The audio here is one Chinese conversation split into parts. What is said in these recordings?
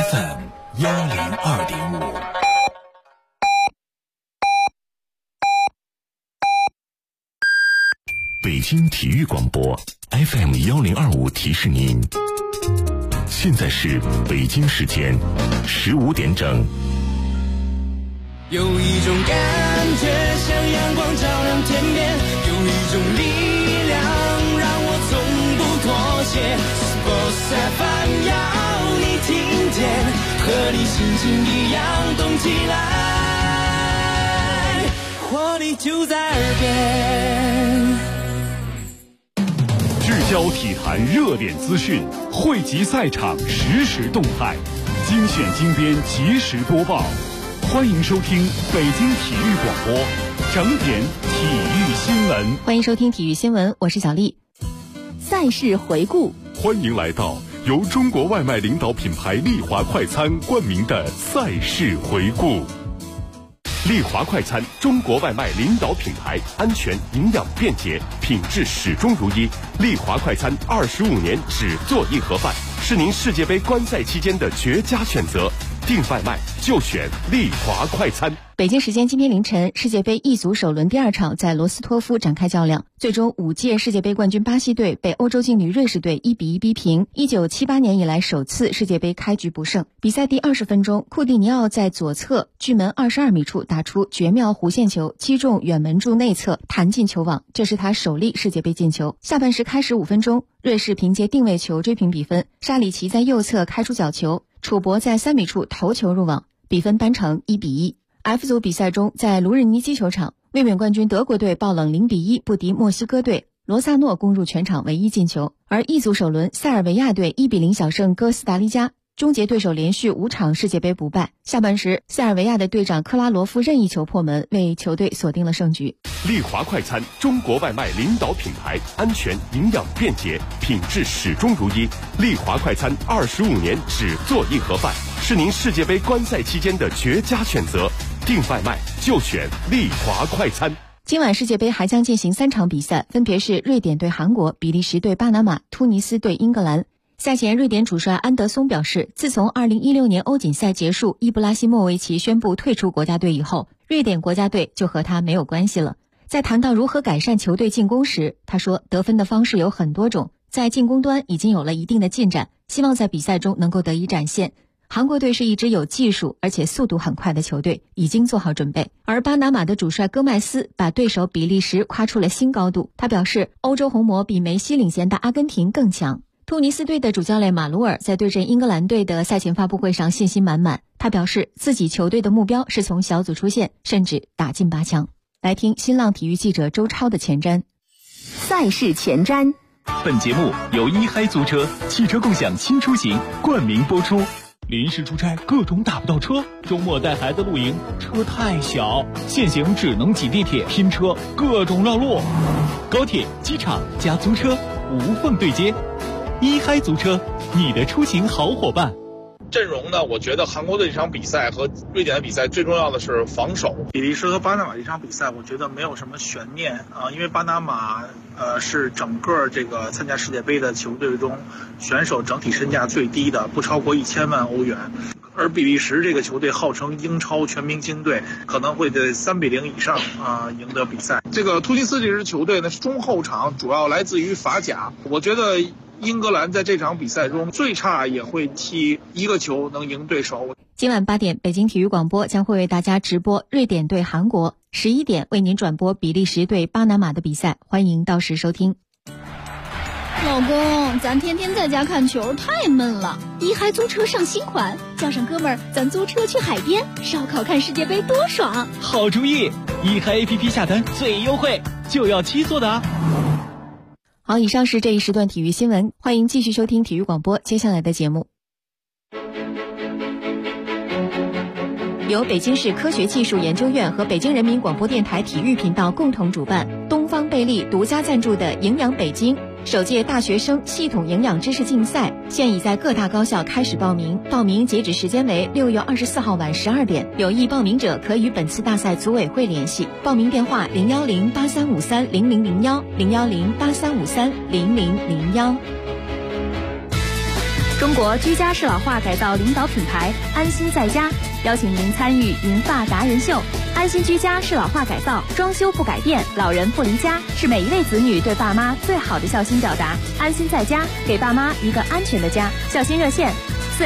FM102.5。北京体育广播 FM1025提示您，现在是北京时间15点整。 有一种感觉像阳光照亮天边，有一种力量让我从不妥协。Sports FM 要你听见，和你心情一样动起来，活力就在耳边。 聚焦体坛热点资讯，汇集赛场实时动态，精选精编及时播报。欢迎收听北京体育广播整点体育新闻。 欢迎收听体育新闻，我是小丽。赛事回顾， 欢迎来到由中国外卖领导品牌丽华快餐冠名的赛事回顾。丽华快餐，中国外卖领导品牌，安全、营养、便捷，品质始终如一。丽华快餐25年只做一盒饭，是您世界杯观赛期间的绝佳选择。订外卖就选丽华快餐。 北京时间今天凌晨，世界杯 E 组首轮第2场在罗斯托夫展开较量，最终5届世界杯冠军巴西队被欧洲劲旅瑞士队1-1逼平，1978年以来首次世界杯开局不胜。比赛第20分钟，库蒂尼奥在左侧距门22米处打出绝妙弧线球，击中远门柱内侧，弹进球网，这是他首粒世界杯进球。下半时开始5分钟，瑞士凭借定位球追平比分，沙里奇在右侧开出角球，楚博在3米处头球入网，比分扳成1-1。F 组比赛中，在卢日尼基球场，卫冕冠军德国队爆冷0-1不敌墨西哥队，罗萨诺攻入全场唯一进球。而 E 组首轮，塞尔维亚队1-0小胜哥斯达黎加，终结对手连续5场世界杯不败。下半时，塞尔维亚的队长克拉罗夫任意球破门，为球队锁定了胜局。 丽华快餐，中国外卖领导品牌，安全、营养、便捷，品质始终如一。丽华快餐25年只做一盒饭，是您世界杯观赛期间的绝佳选择。订外卖就选丽华快餐。 今晚世界杯还将进行3场比赛，分别是瑞典对韩国、比利时对巴拿马、突尼斯对英格兰。赛前，瑞典主帅安德松表示，自从2016年欧锦赛结束，伊布拉希莫维奇宣布退出国家队以后，瑞典国家队就和他没有关系了。在谈到如何改善球队进攻时，他说，得分的方式有很多种，在进攻端已经有了一定的进展，希望在比赛中能够得以展现。韩国队是一支有技术而且速度很快的球队，已经做好准备。而巴拿马的主帅戈麦斯把对手比利时夸出了新高度，他表示，欧洲红魔比梅西领衔的阿根廷更强。突尼斯队的主教练马卢尔在对阵英格兰队的赛前发布会上信心满满，他表示自己球队的目标是从小组出线，甚至打进8强。来听新浪体育记者周超的前瞻。 赛事前瞻。 本节目由一嗨租车汽车共享新出行冠名播出。临时出差各种打不到车，周末带孩子露营车太小，现行只能挤地铁拼车，各种绕路。高铁、机场加租车无缝对接，一嗨租车，你的出行好伙伴。 阵容呢，我觉得韩国队这场比赛和瑞典的比赛最重要的是防守。比利时和巴拿马这场比赛，我觉得没有什么悬念啊，因为巴拿马是整个这个参加世界杯的球队中选手整体身价最低的，不超过1000万欧元。而比利时这个球队号称英超全明星队，可能会在3-0以上赢得比赛。这个突尼斯这支球队呢，中后场主要来自于法甲，我觉得英格兰在这场比赛中最差也会踢1个球能赢对手。 今晚8点，北京体育广播将会为大家直播瑞典对韩国，11点为您转播比利时对巴拿马的比赛，欢迎到时收听。 老公，咱天天在家看球太闷了，一嗨租车上新款，叫上哥们儿，咱租车去海边烧烤看世界杯多爽！ 好主意，一嗨 APP 下单最优惠，就要7座的啊！ 好，以上是这一时段体育新闻，欢迎继续收听体育广播接下来的节目。由北京市科学技术研究院和北京人民广播电台体育频道共同主办，东方贝利独家赞助的营养北京首届大学生系统营养知识竞赛现已在各大高校开始报名，报名截止时间为6月24号晚12点，有意报名者可与本次大赛组委会联系，报名电话01083530001，01083530001。 中国居家适老化改造领导品牌安心在家邀请您参与银发达人秀。安心居家适老化改造，装修不改变，老人不离家，是每一位子女对爸妈最好的孝心表达。安心在家，给爸妈一个安全的家。孝心热线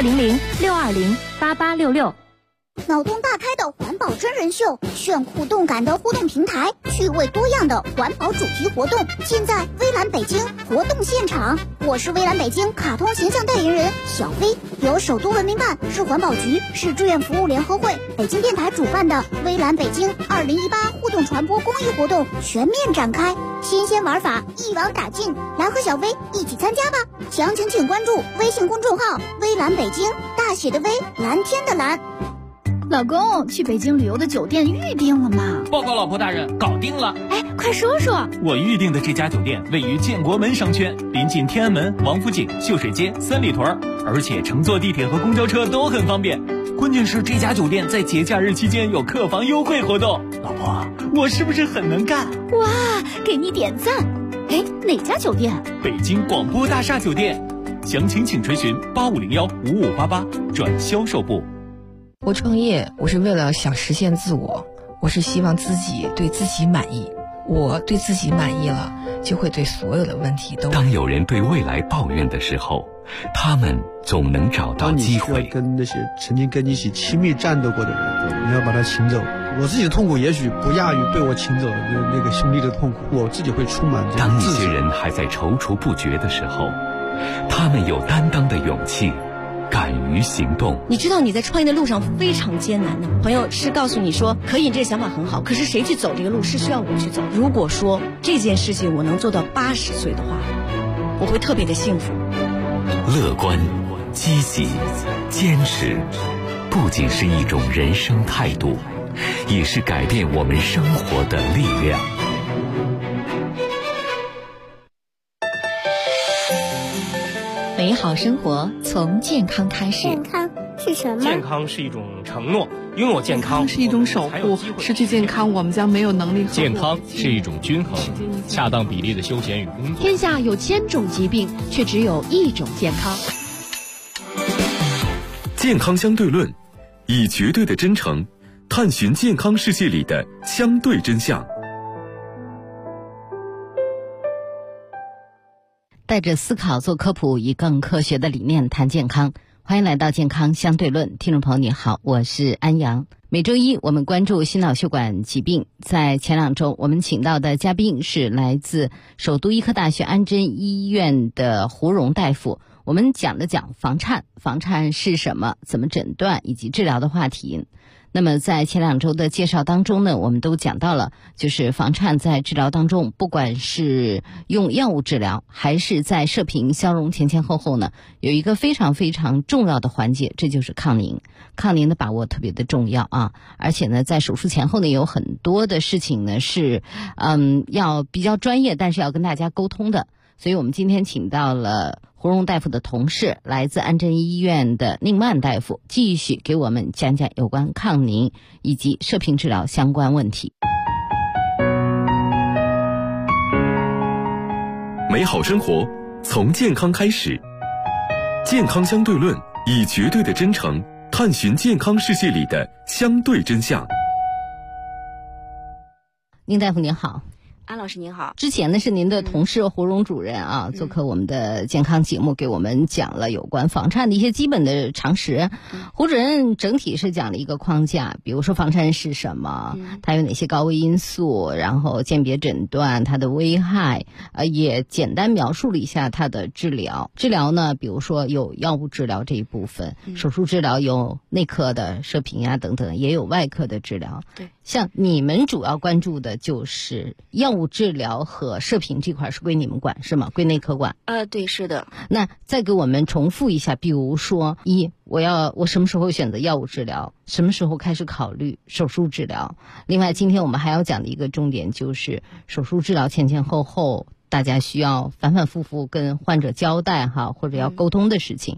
400-620-8866。 脑洞大开的环保真人秀，炫酷动感的互动平台，趣味多样的环保主题活动，尽在微蓝北京活动现场。我是微蓝北京卡通形象代言人小飞，由首都文明办、市环保局、市志愿服务联合会、北京电台主办的微蓝北京2018互动传播公益活动全面展开，新鲜玩法一网打尽，来和小飞一起参加吧！详情请关注微信公众号微蓝北京，大写的微，蓝天的蓝。 老公，去北京旅游的酒店预定了吗？ 报告老婆大人，搞定了。 哎，快说说。 我预定的这家酒店位于建国门商圈，临近天安门、王府井、秀水街、三里屯，而且乘坐地铁和公交车都很方便。关键是这家酒店在节假日期间有客房优惠活动。老婆，我是不是很能干？ 哇，给你点赞。哎，哪家酒店？ 北京广播大厦酒店。详情请垂询8501-5588转销售部。 我创业，我是为了想实现自我，我是希望自己对自己满意。我对自己满意了，就会对所有的问题都。 当有人对未来抱怨的时候，他们总能找到机会。 当你需要跟那些曾经跟你一起亲密战斗过的人，你要把他请走。我自己的痛苦也许不亚于被我请走的那个兄弟的痛苦，我自己会充满这个。 当一些人还在踌躇不决的时候，他们有担当的勇气，敢于行动。 你知道你在创业的路上非常艰难的，朋友是告诉你说可以，这个想法很好，可是谁去走这个路是需要我去走。如果说这件事情我能做到80岁的话，我会特别的幸福。 乐观、积极、坚持，不仅是一种人生态度，也是改变我们生活的力量。 美好生活从健康开始。 健康是什么？ 健康是一种承诺，拥有健康是一种守护，失去健康我们将没有能力。 健康是一种均衡，恰当比例的休闲与工作。 天下有1000种疾病，却只有1种健康。 健康相对论，以绝对的真诚探寻健康世界里的相对真相。 带着思考做科普，以更科学的理念谈健康。欢迎来到健康相对论，听众朋友你好，我是安阳。每周一我们关注心脑血管疾病，在前2周我们请到的嘉宾是来自首都医科大学安贞医院的胡荣大夫，我们讲房颤是什么，怎么诊断以及治疗的话题。那么在前2周的介绍当中呢，我们都讲到了，就是房颤在治疗当中，不管是用药物治疗，还是在射频消融前后呢，有一个非常非常重要的环节，这就是抗凝。抗凝的把握特别的重要啊！而且呢，在手术前后呢，有很多的事情呢是，要比较专业，但是要跟大家沟通的。所以我们今天请到了胡荣大夫的同事，来自安贞医院的宁曼大夫，继续给我们讲讲有关抗凝以及射频治疗相关问题。 美好生活从健康开始，健康相对论，以绝对的真诚探寻健康世界里的相对真相。 宁大夫您好。 安老师您好， 之前呢是您的同事胡荣主任啊，做客我们的健康节目，给我们讲了有关房颤的一些基本的常识。胡主任整体是讲了一个框架，比如说房颤是什么，它有哪些高危因素，然后鉴别诊断它的危害，也简单描述了一下它的治疗。治疗呢，比如说有药物治疗这一部分，手术治疗有内科的射频啊等等，也有外科的治疗。 对， 像你们主要关注的就是药物治疗和射频这块是归你们管是吗？归内科管？ 对，是的。 那再给我们重复一下，比如说我什么时候选择药物治疗，什么时候开始考虑手术治疗？另外，今天我们还要讲的一个重点就是手术治疗前后，大家需要反反复复跟患者交代哈，或者要沟通的事情。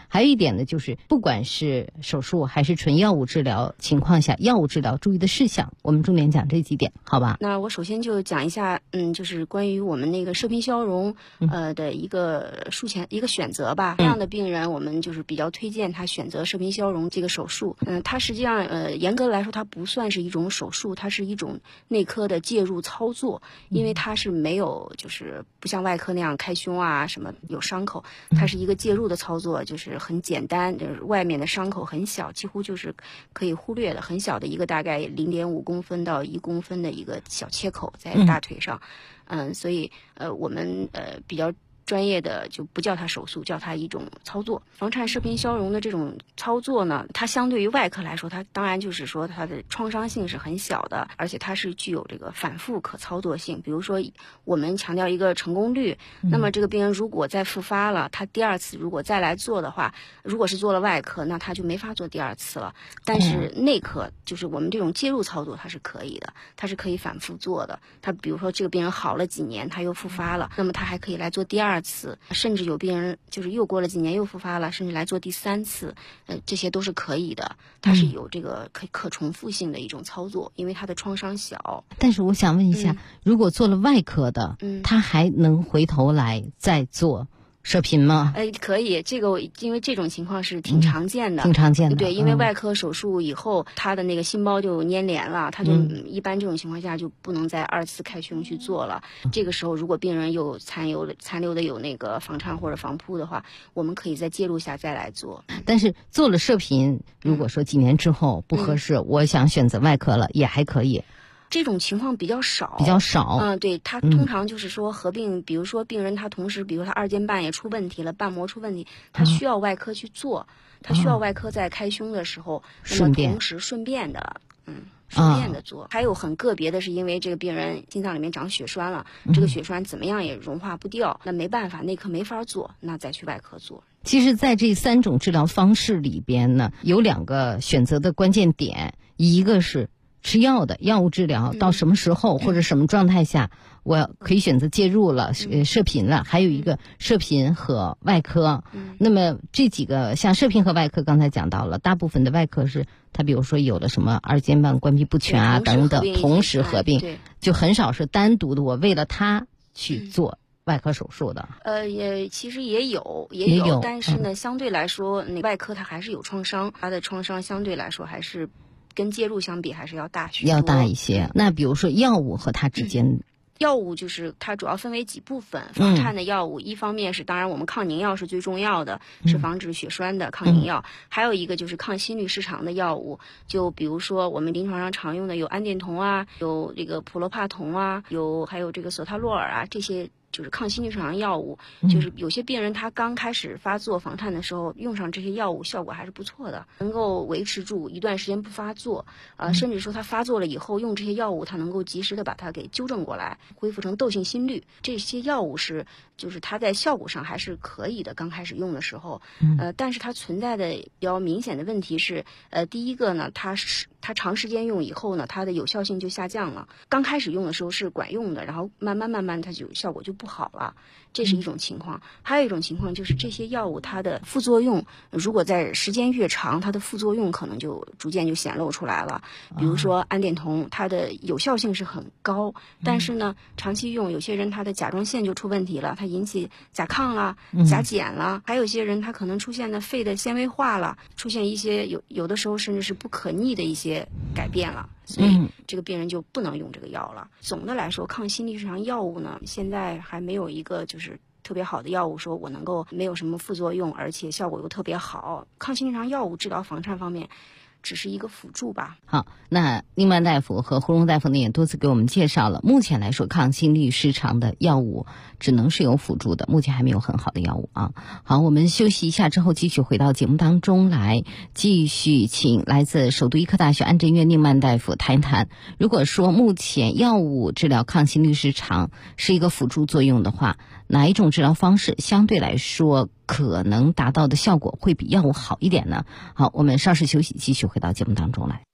还有一点呢，就是不管是手术还是纯药物治疗情况下，药物治疗注意的事项，我们重点讲这几点，好吧？ 那我首先就讲一下，就是关于我们那个射频消融，的一个一个选择吧。这样的病人，我们就是比较推荐他选择射频消融这个手术。它实际上，严格来说，它不算是一种手术，它是一种内科的介入操作，因为它是没有，就是不像外科那样开胸啊什么有伤口，它是一个介入的操作，就是很简单，就是外面的伤口很小，几乎就是可以忽略的，很小的一个大概0.5公分到1公分的一个小切口在大腿上，所以我们比较专业的就不叫它手术，叫它一种操作。房颤射频消融的这种操作呢，它相对于外科来说，它当然就是说它的创伤性是很小的，而且它是具有这个反复可操作性。比如说我们强调一个成功率，那么这个病人如果再复发了，他第二次如果再来做的话，如果是做了外科，那他就没法做第二次了。但是内科就是我们这种介入操作，它是可以的，它是可以反复做的。他比如说这个病人好了几年，他又复发了，那么他还可以来做第二次，甚至有病人就是又过了几年又复发了，甚至来做第3次，这些都是可以的。它是有这个可重复性的一种操作，因为它的创伤小。 但是我想问一下，如果做了外科的，他还能回头来再做射频吗？ 可以，这个因为这种情况是挺常见的， 挺常见的。 对，因为外科手术以后，他的那个心包就粘连了，他就一般这种情况下就不能再2次开胸去做了。这个时候，如果病人有残留的有那个房颤或者房铺的话，我们可以在介入下再来做。 但是做了射频，如果说几年之后不合适，我想选择外科了，也还可以。 这种情况比较少，对，他通常就是说合并，比如说病人他同时，比如他2间半也出问题了，瓣膜出问题，他需要外科去做，他需要外科在开胸的时候，那么同时顺便的做。还有很个别的是因为这个病人心脏里面长血栓了，这个血栓怎么样也融化不掉，那没办法，内科没法做，那再去外科做。 其实在这3种治疗方式里边呢，有2个选择的关键点，一个是吃药的药物治疗到什么时候或者什么状态下我可以选择介入了射频了，还有一个射频和外科。那么这几个像射频和外科刚才讲到了，大部分的外科是它比如说有的什么2间半关闭不全啊等等，同时合并，就很少是单独的我为了它去做外科手术的。 其实也有，但是呢，相对来说，那外科它还是有创伤，它的创伤相对来说还是跟介入相比还是要大一些。那比如说药物和它之间， 药物就是它主要分为几部分。房颤的药物，一方面是当然我们抗凝药是最重要的，是防止血栓的抗凝药，还有一个就是抗心律失常的药物，就比如说我们临床上常用的有氨碘酮啊，有这个普罗帕酮啊，还有这个索他洛尔啊，这些就是抗心律失常药物。就是有些病人他刚开始发作房颤的时候用上这些药物效果还是不错的，能够维持住一段时间不发作，甚至说他发作了以后用这些药物，他能够及时的把它给纠正过来，恢复成窦性心律。这些药物就是它在效果上还是可以的，刚开始用的时候，但是它存在的比较明显的问题是，第一个呢，它长时间用以后呢，它的有效性就下降了。刚开始用的时候是管用的，然后慢慢它就效果就不好了，这是一种情况。还有一种情况就是这些药物它的副作用，如果在时间越长，它的副作用可能就逐渐就显露出来了。比如说氨碘酮，它的有效性是很高，但是呢，长期用有些人他的甲状腺就出问题了，它引起甲亢啦、甲减啦，还有些人他可能出现的肺的纤维化了，出现一些有的时候甚至是不可逆的一些改变了，所以这个病人就不能用这个药了。总的来说，抗心律失常药物呢，现在还没有一个就是特别好的药物说我能够没有什么副作用，而且效果又特别好。抗心律失常药物治疗房颤方面只是一个辅助吧。 好，那宁曼大夫和胡荣大夫呢也多次给我们介绍了，目前来说抗心律失常的药物只能是有辅助的，目前还没有很好的药物啊。好，我们休息一下之后继续回到节目当中来，继续请来自首都医科大学安贞医院宁曼大夫谈一谈，如果说目前药物治疗抗心律失常是一个辅助作用的话，哪一种治疗方式相对来说可能达到的效果会比药物好一点呢？好，我们稍事休息，继续回到节目当中来。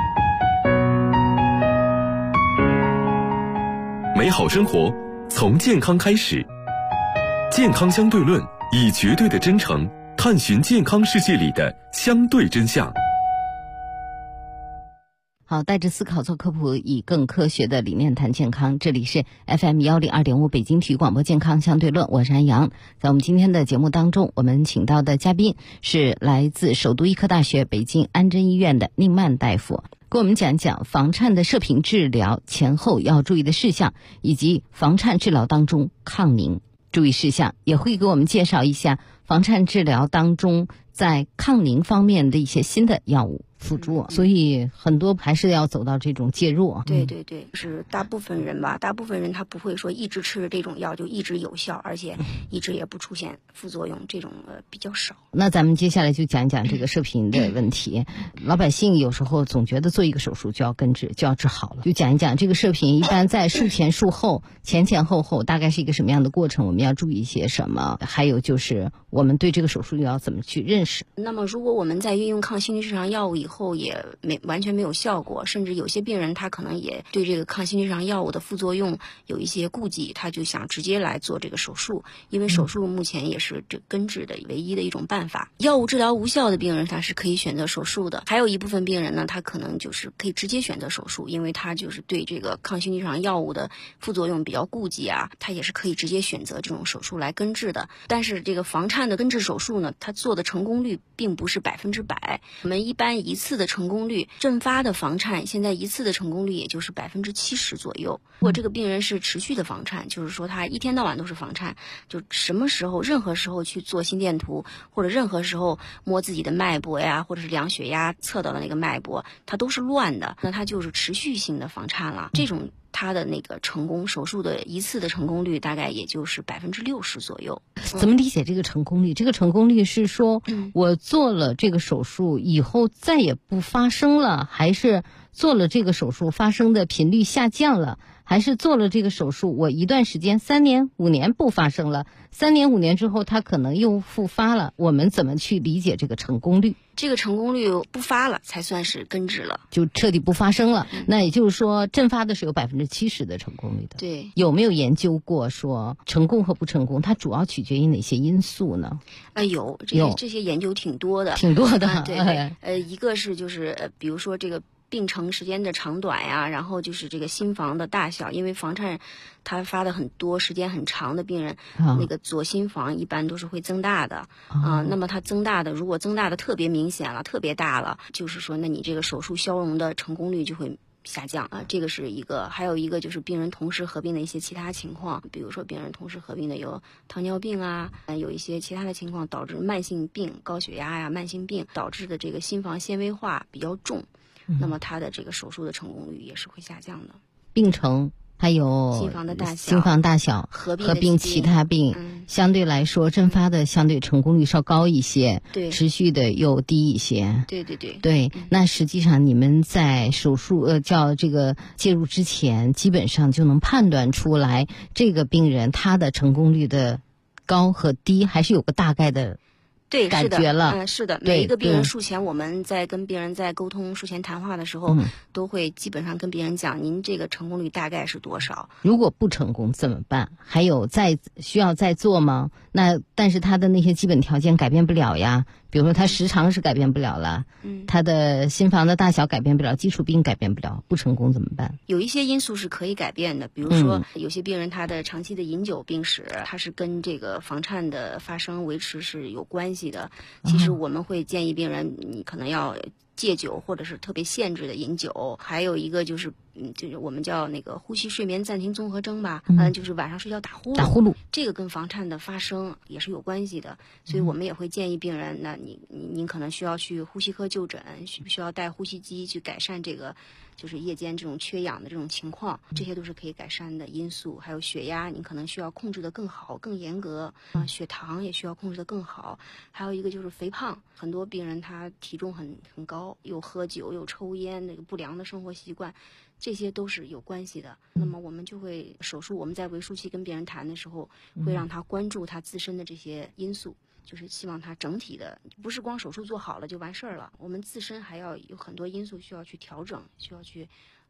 美好生活从健康开始，健康相对论以绝对的真诚探探寻健康世界里的相对真相。 好，带着思考做科普，以更科学的理念谈健康。这里是 FM 102.5北京体育广播健康相对论，我是安阳。在我们今天的节目当中，我们请到的嘉宾是来自首都医科大学北京安贞医院的宁曼大夫，给我们讲讲房颤的射频治疗前后要注意的事项，以及房颤治疗当中抗凝注意事项，也会给我们介绍一下房颤治疗当中在抗凝方面的一些新的药物辅助，所以很多还是要走到这种介入。 对对对，是大部分人他不会说一直吃着这种药就一直有效，而且一直也不出现副作用，这种比较少。 那咱们接下来就讲讲这个射频的问题。老百姓有时候总觉得做一个手术就要根治，就要治好了，就讲一讲这个射频一般在术前术后前后大概是一个什么样的过程，我们要注意一些什么，还有就是我们对这个手术又要怎么去认识。 那么如果我们在运用抗心律失常药物以后也完全没有效果，甚至有些病人他可能也对这个抗心律失常药物的副作用有一些顾忌，他就想直接来做这个手术，因为手术目前也是这根治的唯一的一种办法。药物治疗无效的病人他是可以选择手术的，还有一部分病人呢，他可能就是可以直接选择手术，因为他就是对这个抗心律失常药物的副作用比较顾忌啊，他也是可以直接选择这种手术来根治的。但是这个房颤的根治手术呢，它做的成功率并不是100%，我们一般一次的成功率，阵发的房颤现在一次的成功率也就是70%左右。如果这个病人是持续的房颤，就是说他一天到晚都是房颤，就什么时候任何时候去做心电图，或者任何时候摸自己的脉搏呀，或者是量血压测到的那个脉搏它都是乱的，那它就是持续性的房颤了。这种它的那个手术的一次的成功率大概也就是60%左右。 怎么理解这个成功率？这个成功率是说我做了这个手术以后再也不发生了，还是做了这个手术发生的频率下降了，还是做了这个手术我一段时间3年5年不发生了，3年5年之后它可能又复发了？我们怎么去理解这个成功率？ 这个成功率不发了才算是根治了， 就彻底不发生了。那也就是说阵发的是有70%的成功率的。 对， 有没有研究过说成功和不成功它主要取决于哪些因素呢？ 有这些研究挺多的。对，一个是就是比如说这个病程时间的长短呀，然后就是这个心房的大小，因为房颤它发的很多时间很长的病人，那个左心房一般都是会增大的那么它如果增大的特别明显了，特别大了，就是说那你这个手术消融的成功率就会下降这个是一个。还有一个就是病人同时合并的一些其他情况，比如说病人同时合并的有糖尿病有一些其他的情况导致慢性病，高血压呀，慢性病导致的这个心房纤维化比较重，那么它的这个手术的成功率也是会下降的。 病程还有心房大小合并其他病，相对来说阵发的相对成功率稍高一些， 对， 持续的又低一些。 对， 那实际上你们在手术叫这个介入之前，基本上就能判断出来这个病人他的成功率的高和低，还是有个大概的对， 感觉了。 是的，每一个病人术前我们在跟病人在沟通术前谈话的时候，都会基本上跟病人讲您这个成功率大概是多少。如果不成功怎么办？还有需要再做吗？那但是他的那些基本条件改变不了呀，比如说他时长是改变不了了，他的心房的大小改变不了，基础病改变不了，不成功怎么办？ 有一些因素是可以改变的，比如说有些病人他的长期的饮酒病史，他是跟这个房颤的发生维持是有关系的。其实我们会建议病人你可能要戒酒，或者是特别限制的饮酒。还有一个就是我们叫那个呼吸睡眠暂停综合征吧，就是晚上睡觉打呼噜，这个跟房颤的发生也是有关系的。所以我们也会建议病人，那您可能需要去呼吸科就诊，需不需要带呼吸机去改善这个就是夜间这种缺氧的这种情况，这些都是可以改善的因素。还有血压，您可能需要控制的更好更严格血糖也需要控制的更好。还有一个就是肥胖，很多病人他体重很高，又喝酒又抽烟，那个不良的生活习惯，这些都是有关系的。那么我们就会手术，我们在围术期跟病人谈的时候，会让他关注他自身的这些因素，就是希望他整体的不是光手术做好了就完事儿了，我们自身还要有很多因素需要去调整，需要去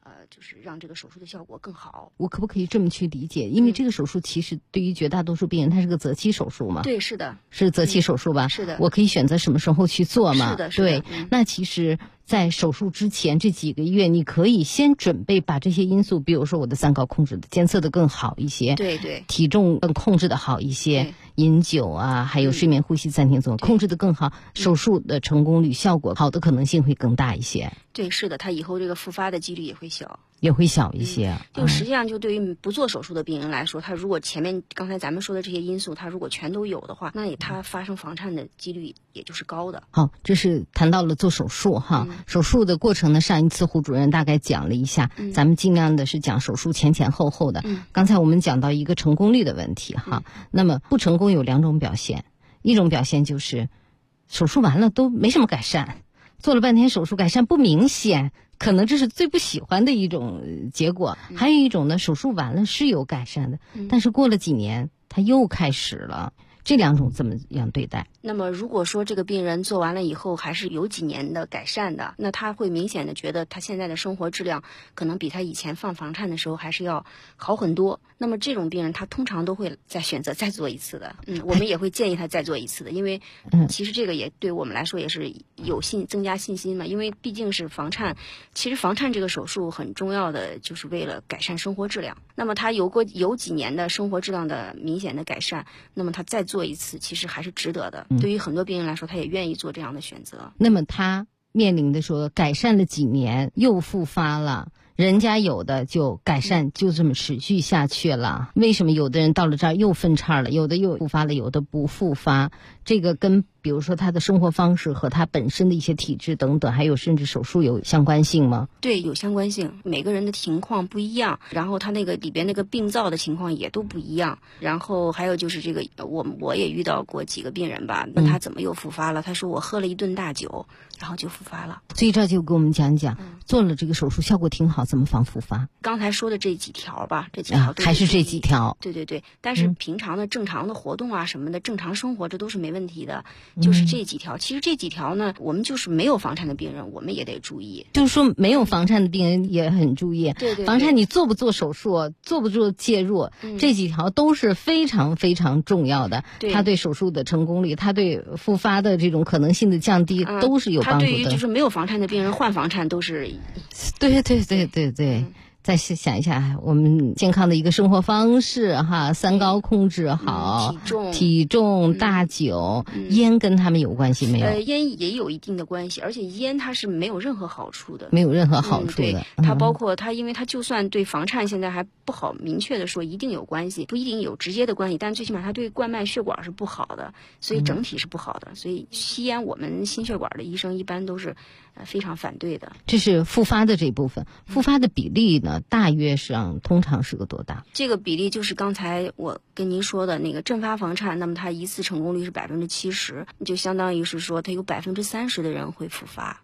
就是让这个手术的效果更好。 我可不可以这么去理解？因为这个手术其实对于绝大多数病人，它是个择期手术嘛。 对，是的， 是择期手术吧？ 是的， 我可以选择什么时候去做嘛？ 是的， 对。那其实，在手术之前这几个月，你可以先准备把这些因素，比如说我的三高控制的监测的更好一些， 对对， 体重更控制的好一些，饮酒啊，还有睡眠呼吸暂停综合控制的更好，手术的成功率、效果好的可能性会更大一些。 对，是的，他以后这个复发的几率也会小一些。 就实际上，就对于不做手术的病人来说，他如果前面刚才咱们说的这些因素，他如果全都有的话，那他发生房颤的几率也就是高的。 好，这是谈到了做手术哈。手术的过程呢，上一次胡主任大概讲了一下，咱们尽量的是讲手术前后的。刚才我们讲到一个成功率的问题哈。那么不成功有2种表现，一种表现就是手术完了都没什么改善，做了半天手术改善不明显，可能这是最不喜欢的一种结果。还有一种呢，手术完了是有改善的，但是过了几年它又开始了。这2种怎么样对待？ 那么如果说这个病人做完了以后还是有几年的改善的，那他会明显的觉得他现在的生活质量可能比他以前放房颤的时候还是要好很多。那么这种病人他通常都会选择再做一次的。我们也会建议他再做一次的，因为其实这个也对我们来说也是增加信心嘛。因为毕竟是房颤，其实房颤这个手术很重要的就是为了改善生活质量。那么他有几年的生活质量的明显的改善，那么他再做一次其实还是值得的。对于很多病人来说，他也愿意做这样的选择。 那么他面临的说改善了几年又复发了，人家有的就改善就这么持续下去了，为什么有的人到了这儿又分叉了，有的又复发了，有的不复发？这个跟比如说他的生活方式和他本身的一些体质等等，还有甚至手术有相关性吗？ 对，有相关性，每个人的情况不一样，然后他那个里边那个病灶的情况也都不一样。然后还有就是这个我也遇到过几个病人吧，那他怎么又复发了？他说我喝了一顿大酒，然后就复发了。 所以这就给我们讲讲，做了这个手术效果挺好，怎么防复发？ 刚才说的这几条吧，这几条还是这几条。 对对对，但是平常的正常的活动啊什么的，正常生活这都是没问题的。就是这几条，其实这几条呢，我们就是没有房颤的病人，我们也得注意。 就是说，没有房颤的病人也很注意。 对， 房颤你做不做手术，做不做介入，这几条都是非常非常重要的。它对手术的成功率，它对复发的这种可能性的降低，都是有帮助的。 它对于就是没有房颤的病人换房颤都是。 对。再想一下，我们健康的一个生活方式哈，三高控制好，体重、大酒、烟跟他们有关系没有？ 烟也有一定的关系，而且烟它是没有任何好处的。 没有任何好处的。 对，它包括它，因为它就算对房颤现在还不好明确的说一定有关系，不一定有直接的关系，但最起码它对冠脉血管是不好的，所以整体是不好的。所以吸烟，我们心血管的医生一般都是非常反对的。 这是复发的这部分，复发的比例呢？大约上通常是个多大？ 这个比例就是刚才我跟您说的那个阵发房颤，那么它一次成功率是70%，就相当于是说它有30%的人会复发。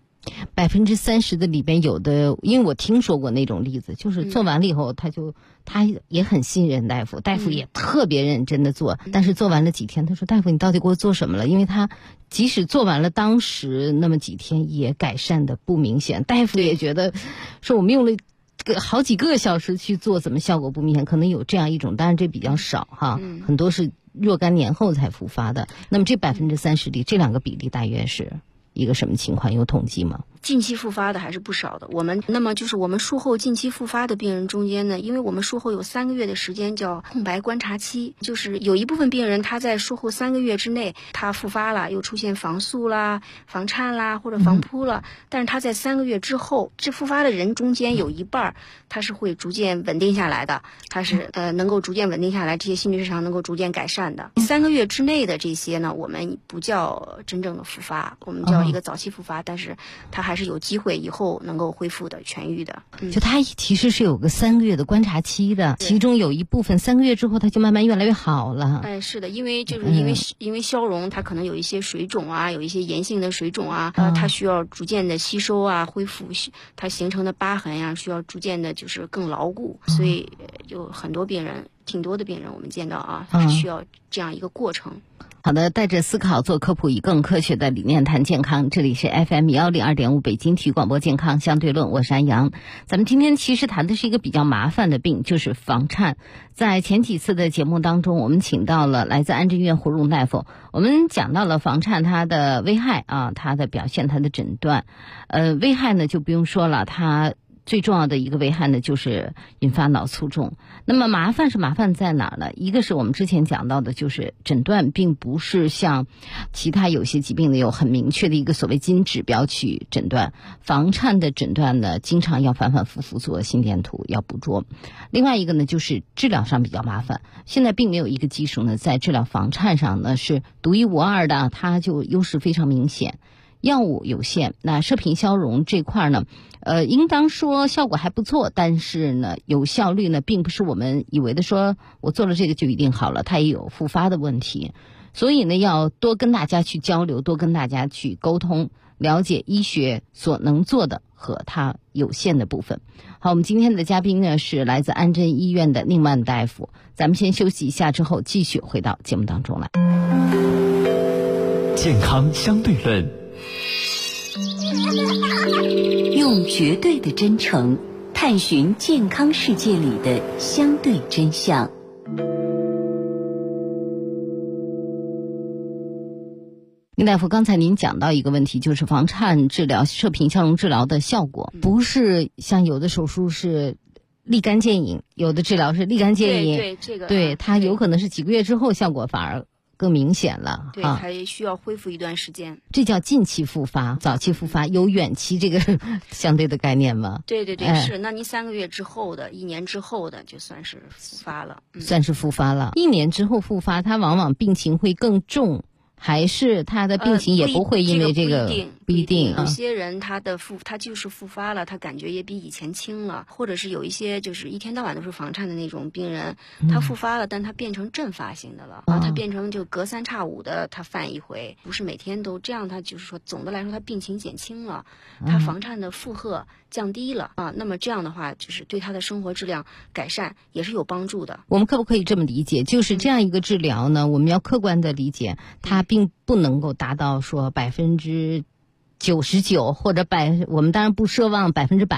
30%的里边有的，因为我听说过那种例子，就是做完了以后，他也很信任大夫，大夫也特别认真的做，但是做完了几天，他说大夫你到底给我做什么了？因为他即使做完了当时那么几天也改善的不明显，大夫也觉得说我们用了好几个小时去做，怎么效果不明显？可能有这样一种，当然这比较少哈，很多是若干年后才复发的。那么这30%里，这2个比例大约是一个什么情况？有统计吗？ 近期复发的还是不少的。那么就是我们术后近期复发的病人中间呢，因为我们术后有3个月的时间叫空白观察期，就是有一部分病人他在术后3个月之内他复发了，又出现房速啦、房颤啦或者房扑了，但是他在3个月之后，这复发的人中间有一半他是会逐渐稳定下来的，他是能够逐渐稳定下来，这些心律失常能够逐渐改善的。3个月之内的这些呢，我们不叫真正的复发，我们叫一个早期复发，但是他还是有机会以后能够恢复的、痊愈的。 就他其实是有个3个月的观察期的，其中有一部分3个月之后他就慢慢越来越好了。 是的，因为消融，它可能有一些水肿啊，有一些炎性的水肿啊，它需要逐渐的吸收啊，恢复它形成的疤痕呀，需要逐渐的就是更牢固，所以有很多病人挺多的病人我们见到啊，需要这样一个过程。 好的，带着思考做科普，以更科学的理念谈健康。这里是 FM102.5 北京体育广播健康相对论，我是安阳。咱们今天其实谈的是一个比较麻烦的病，就是房颤。在前几次的节目当中，我们请到了来自安贞医院胡荣大夫，我们讲到了房颤它的危害啊，它的表现，它的诊断。危害呢就不用说了，它最重要的一个危害呢，就是引发脑卒中。那么麻烦是麻烦在哪儿呢？一个是我们之前讲到的，就是诊断并不是像其他有些疾病的有很明确的一个所谓基因指标去诊断。房颤的诊断呢，经常要反反复复做心电图，要捕捉。另外一个呢，就是治疗上比较麻烦。现在并没有一个技术呢，在治疗房颤上呢是独一无二的，它就优势非常明显。药物有限，那射频消融这块呢，应当说效果还不错，但是呢，有效率呢，并不是我们以为的说我做了这个就一定好了，它也有复发的问题，所以呢，要多跟大家去交流，多跟大家去沟通，了解医学所能做的和它有限的部分。好，我们今天的嘉宾呢是来自安贞医院的宁曼大夫，咱们先休息一下，之后继续回到节目当中来。 健康相对论。 用绝对的真诚探寻健康世界里的相对真相。 林大夫，刚才您讲到一个问题，就是房颤治疗射频消融治疗的效果，不是像有的手术是立竿见影，有的治疗是立竿见影， 对这个对它有可能是几个月之后效果反而更明显了， 对，还需要恢复一段时间。 这叫近期复发，早期复发，有远期这个相对的概念吗？ 对对对，是。那您3个月之后的、1年之后的，就算是复发了， 算是复发了。1年之后复发，它往往病情会更重。还是他的病情也不会因为这个不一定， 有些人他就是复发了，他感觉也比以前轻了，或者是有一些就是一天到晚都是房颤的那种病人，他复发了，但他变成阵发性的了，他变成就隔3差5的他犯一回，不是每天都这样，他就是说总的来说他病情减轻了，他房颤的负荷降低了啊，那么这样的话就是对他的生活质量改善也是有帮助的。 我们可不可以这么理解，就是这样一个治疗呢，我们要客观的理解，它并不能够达到说99%或者我们当然不奢望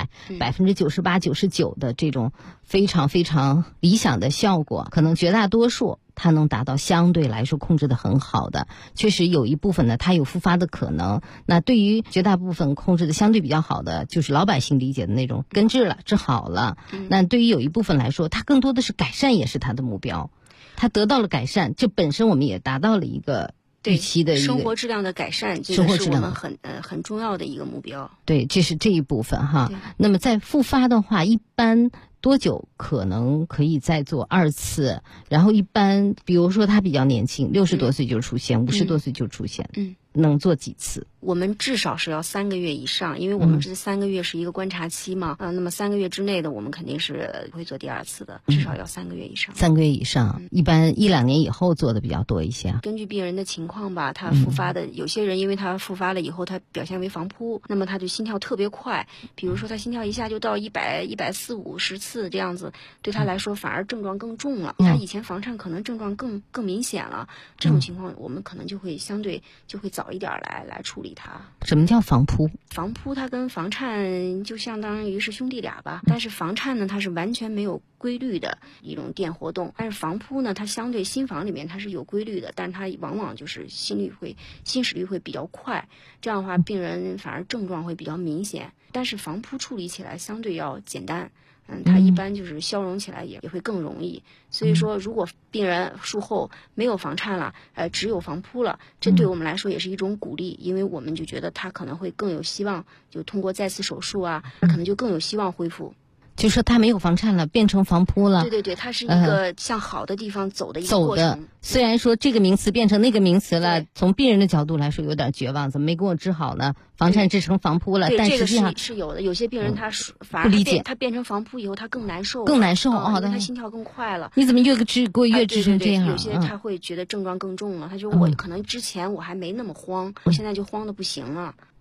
100%、98%、99%的这种非常非常理想的效果，可能绝大多数它能达到相对来说控制的很好的，确实有一部分呢它有复发的可能，那对于绝大部分控制的相对比较好的，就是老百姓理解的那种根治了治好了，那对于有一部分来说，它更多的是改善也是它的目标，它得到了改善，这本身我们也达到了一个预期的一个生活质量的改善，这个是我们很重要的一个目标。 对，这是这一部分哈。那么在复发的话，一般多久可能可以再做2次？然后一般比如说他比较年轻，60多岁就出现，50多岁就出现，能做几次？ 我们至少是要3个月以上，因为我们这3个月是一个观察期嘛，那么3个月之内的我们肯定是会做第2次的，至少要3个月以上。 3个月以上，一般1-2年以后做的比较多一些。 根据病人的情况吧，他复发的，有些人因为他复发了以后，他表现为房扑，那么他就心跳特别快，比如说他心跳一下就到100、140、50次这样子，对他来说反而症状更重了。他以前房颤可能症状更明显了，这种情况我们可能就会相对就会早一点来处理它。 什么叫房扑？ 房扑它跟房颤就相当于是兄弟俩吧，但是房颤呢，它是完全没有规律的一种电活动，但是房扑呢，它相对心房里面它是有规律的，但是它往往就是心室率会比较快，这样的话病人反而症状会比较明显，但是房扑处理起来相对要简单。它一般就是消融起来也会更容易，所以说如果病人术后没有房颤了，只有房扑了，这对我们来说也是一种鼓励，因为我们就觉得他可能会更有希望，就通过再次手术啊，可能就更有希望恢复。 就说他没有房颤了，变成房扑了。 对对对，它是一个向好的地方走的一个过程。 虽然说这个名词变成那个名词了，从病人的角度来说有点绝望，怎么没给我治好呢？房颤治成房扑了，但实际上、 这个是有的。有些病人他反而他变成房扑以后，他更难受， 更难受因为他心跳更快了。 你怎么越治成这样？ 有些他会觉得症状更重了，他说我可能之前我还没那么慌，我现在就慌得不行了。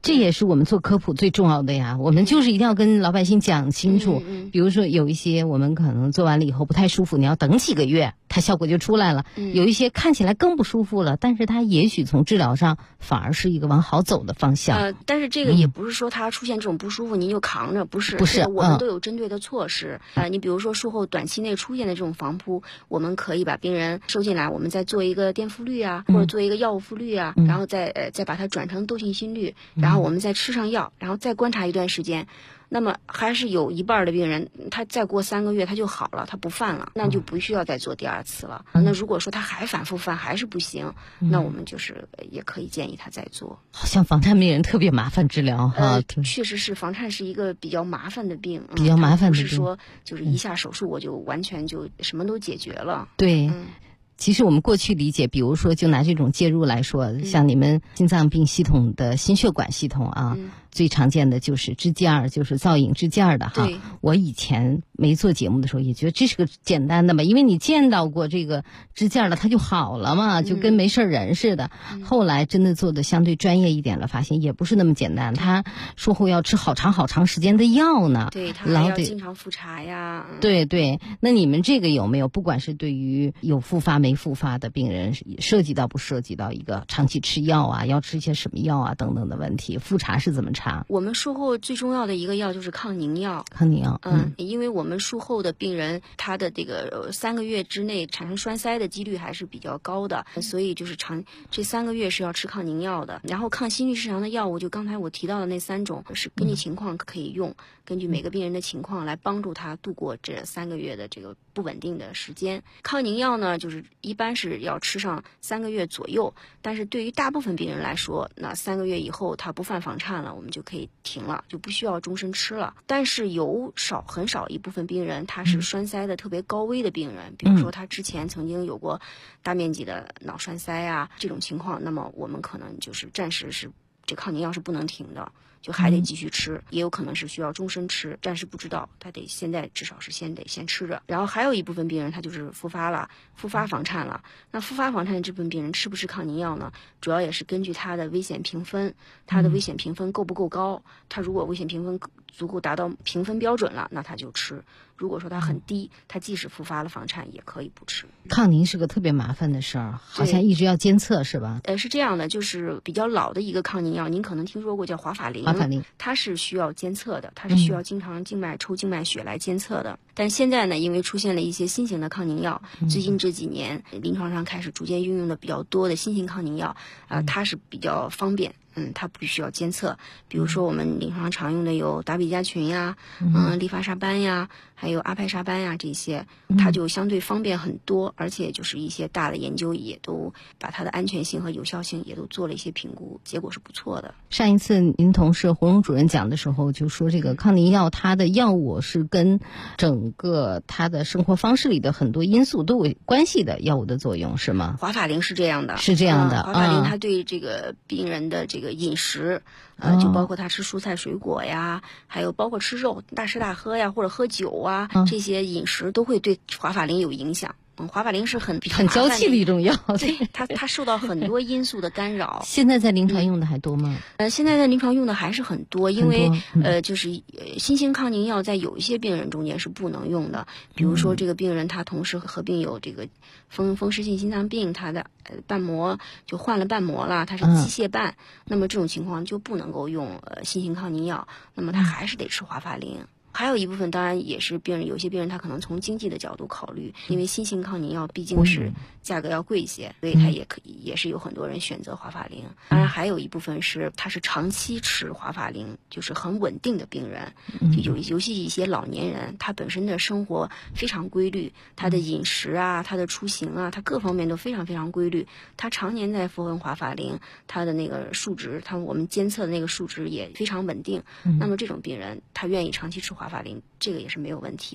这也是我们做科普最重要的呀。我们就是一定要跟老百姓讲清楚，比如说有一些我们可能做完了以后不太舒服，你要等几个月，它效果就出来了。有一些看起来更不舒服了，但是它也许从治疗上反而是一个往好走的方向。 但是这个也不是说它出现这种不舒服您就扛着，不是，我们都有针对的措施。你比如说术后短期内出现的这种防扑，我们可以把病人收进来，我们再做一个电复滤啊，或者做一个药物复滤啊，然后再把它转成窦性心律，然后我们再吃上药，然后再观察一段时间。那么还是有一半的病人，他再过3个月他就好了，他不犯了，那就不需要再做第2次了。那如果说他还反复犯还是不行，那我们就是也可以建议他再做。 好像房颤病人特别麻烦治疗哈。 确实是，房颤是一个比较麻烦的病， 比较麻烦的病， 不是说就是一下手术我就完全就什么都解决了。 对。其实我们过去理解，比如说就拿这种介入来说，像你们心脏病系统的心血管系统啊，最常见的就是支架，就是造影支架的哈。我以前没做节目的时候也觉得这是个简单的嘛，因为你见到过这个支架了，它就好了嘛，就跟没事人似的。后来真的做的相对专业一点了，发现也不是那么简单，他术后要吃好长时间的药呢。 对，他还要经常复查呀。 对，那你们这个有没有，不管是对于有复发没复发的病人，涉及到不涉及到一个长期吃药啊，要吃一些什么药啊等等的问题，复查是怎么查？ 我们术后最重要的一个药就是抗凝药。因为我们术后的病人他的这个3个月之内产生栓塞的几率还是比较高的，所以就是这3个月是要吃抗凝药的。然后抗心律失常的药物，就刚才我提到的那3种是根据情况可以用，根据每个病人的情况来帮助他度过这3个月的这个不稳定的时间。抗凝药呢，就是一般是要吃上3个月左右，但是对于大部分病人来说，那3个月以后他不犯房颤了，我们就可以停了，就不需要终身吃了。但是有很少一部分病人，他是栓塞的特别高危的病人，比如说他之前曾经有过大面积的脑栓塞啊这种情况，那么我们可能就是暂时是这抗凝药是不能停的，就还得继续吃，也有可能是需要终身吃，暂时不知道，他得现在至少是先吃着。然后还有一部分病人他就是复发房颤了。那复发房颤的这部分病人吃不吃抗凝药呢？主要也是根据他的危险评分，他的危险评分够不够高，他如果危险评分足够达到评分标准了，那他就吃。如果说它很低，它即使复发了房颤也可以不吃。 抗凝是个特别麻烦的事儿，好像一直要监测是吧？ 是这样的，就是比较老的一个抗凝药，您可能听说过叫华法林，它是需要监测的，它是需要经常抽静脉血来监测的。但现在呢，因为出现了一些新型的抗凝药，最近这几年临床上开始逐渐运用的比较多的新型抗凝药，它是比较方便。它不需要监测，比如说我们临床常用的有达比加群呀，利伐沙班呀，还有阿派沙班呀，这些它就相对方便很多，而且就是一些大的研究也都把它的安全性和有效性也都做了一些评估，结果是不错的。 上一次您同事胡荣主任讲的时候就说，这个抗凝药它的药物是跟整个他的生活方式里的很多因素都有关系的药物的作用是吗？ 华法林是这样的，华法林它对这个病人的这个饮食，就包括他吃蔬菜水果呀，还有包括吃肉大吃大喝呀，或者喝酒啊，这些饮食都会对华法林有影响。华法林是很娇气的一种药， 对它受到很多因素的干扰。 现在在临床用的还多吗？ 现在在临床用的还是很多，因为就是新型抗凝药在有一些病人中间是不能用的，比如说这个病人他同时合并有这个风湿性心脏病，他的瓣膜就换了瓣膜了，它是机械瓣，那么这种情况就不能够用新型抗凝药，那么他还是得吃华法林。还有一部分当然也是病人，有些病人他可能从经济的角度考虑，因为新型抗凝药毕竟是价格要贵一些，所以他也是有很多人选择华法林。当然还有一部分是他是长期吃华法林，就是很稳定的病人，尤其一些老年人，他本身的生活非常规律，他的饮食啊，他的出行啊，他各方面都非常非常规律，他常年在服用华法林，他的那个数值，我们监测的那个数值也非常稳定。那么这种病人他愿意长期吃华法林，这个也是没有问题的。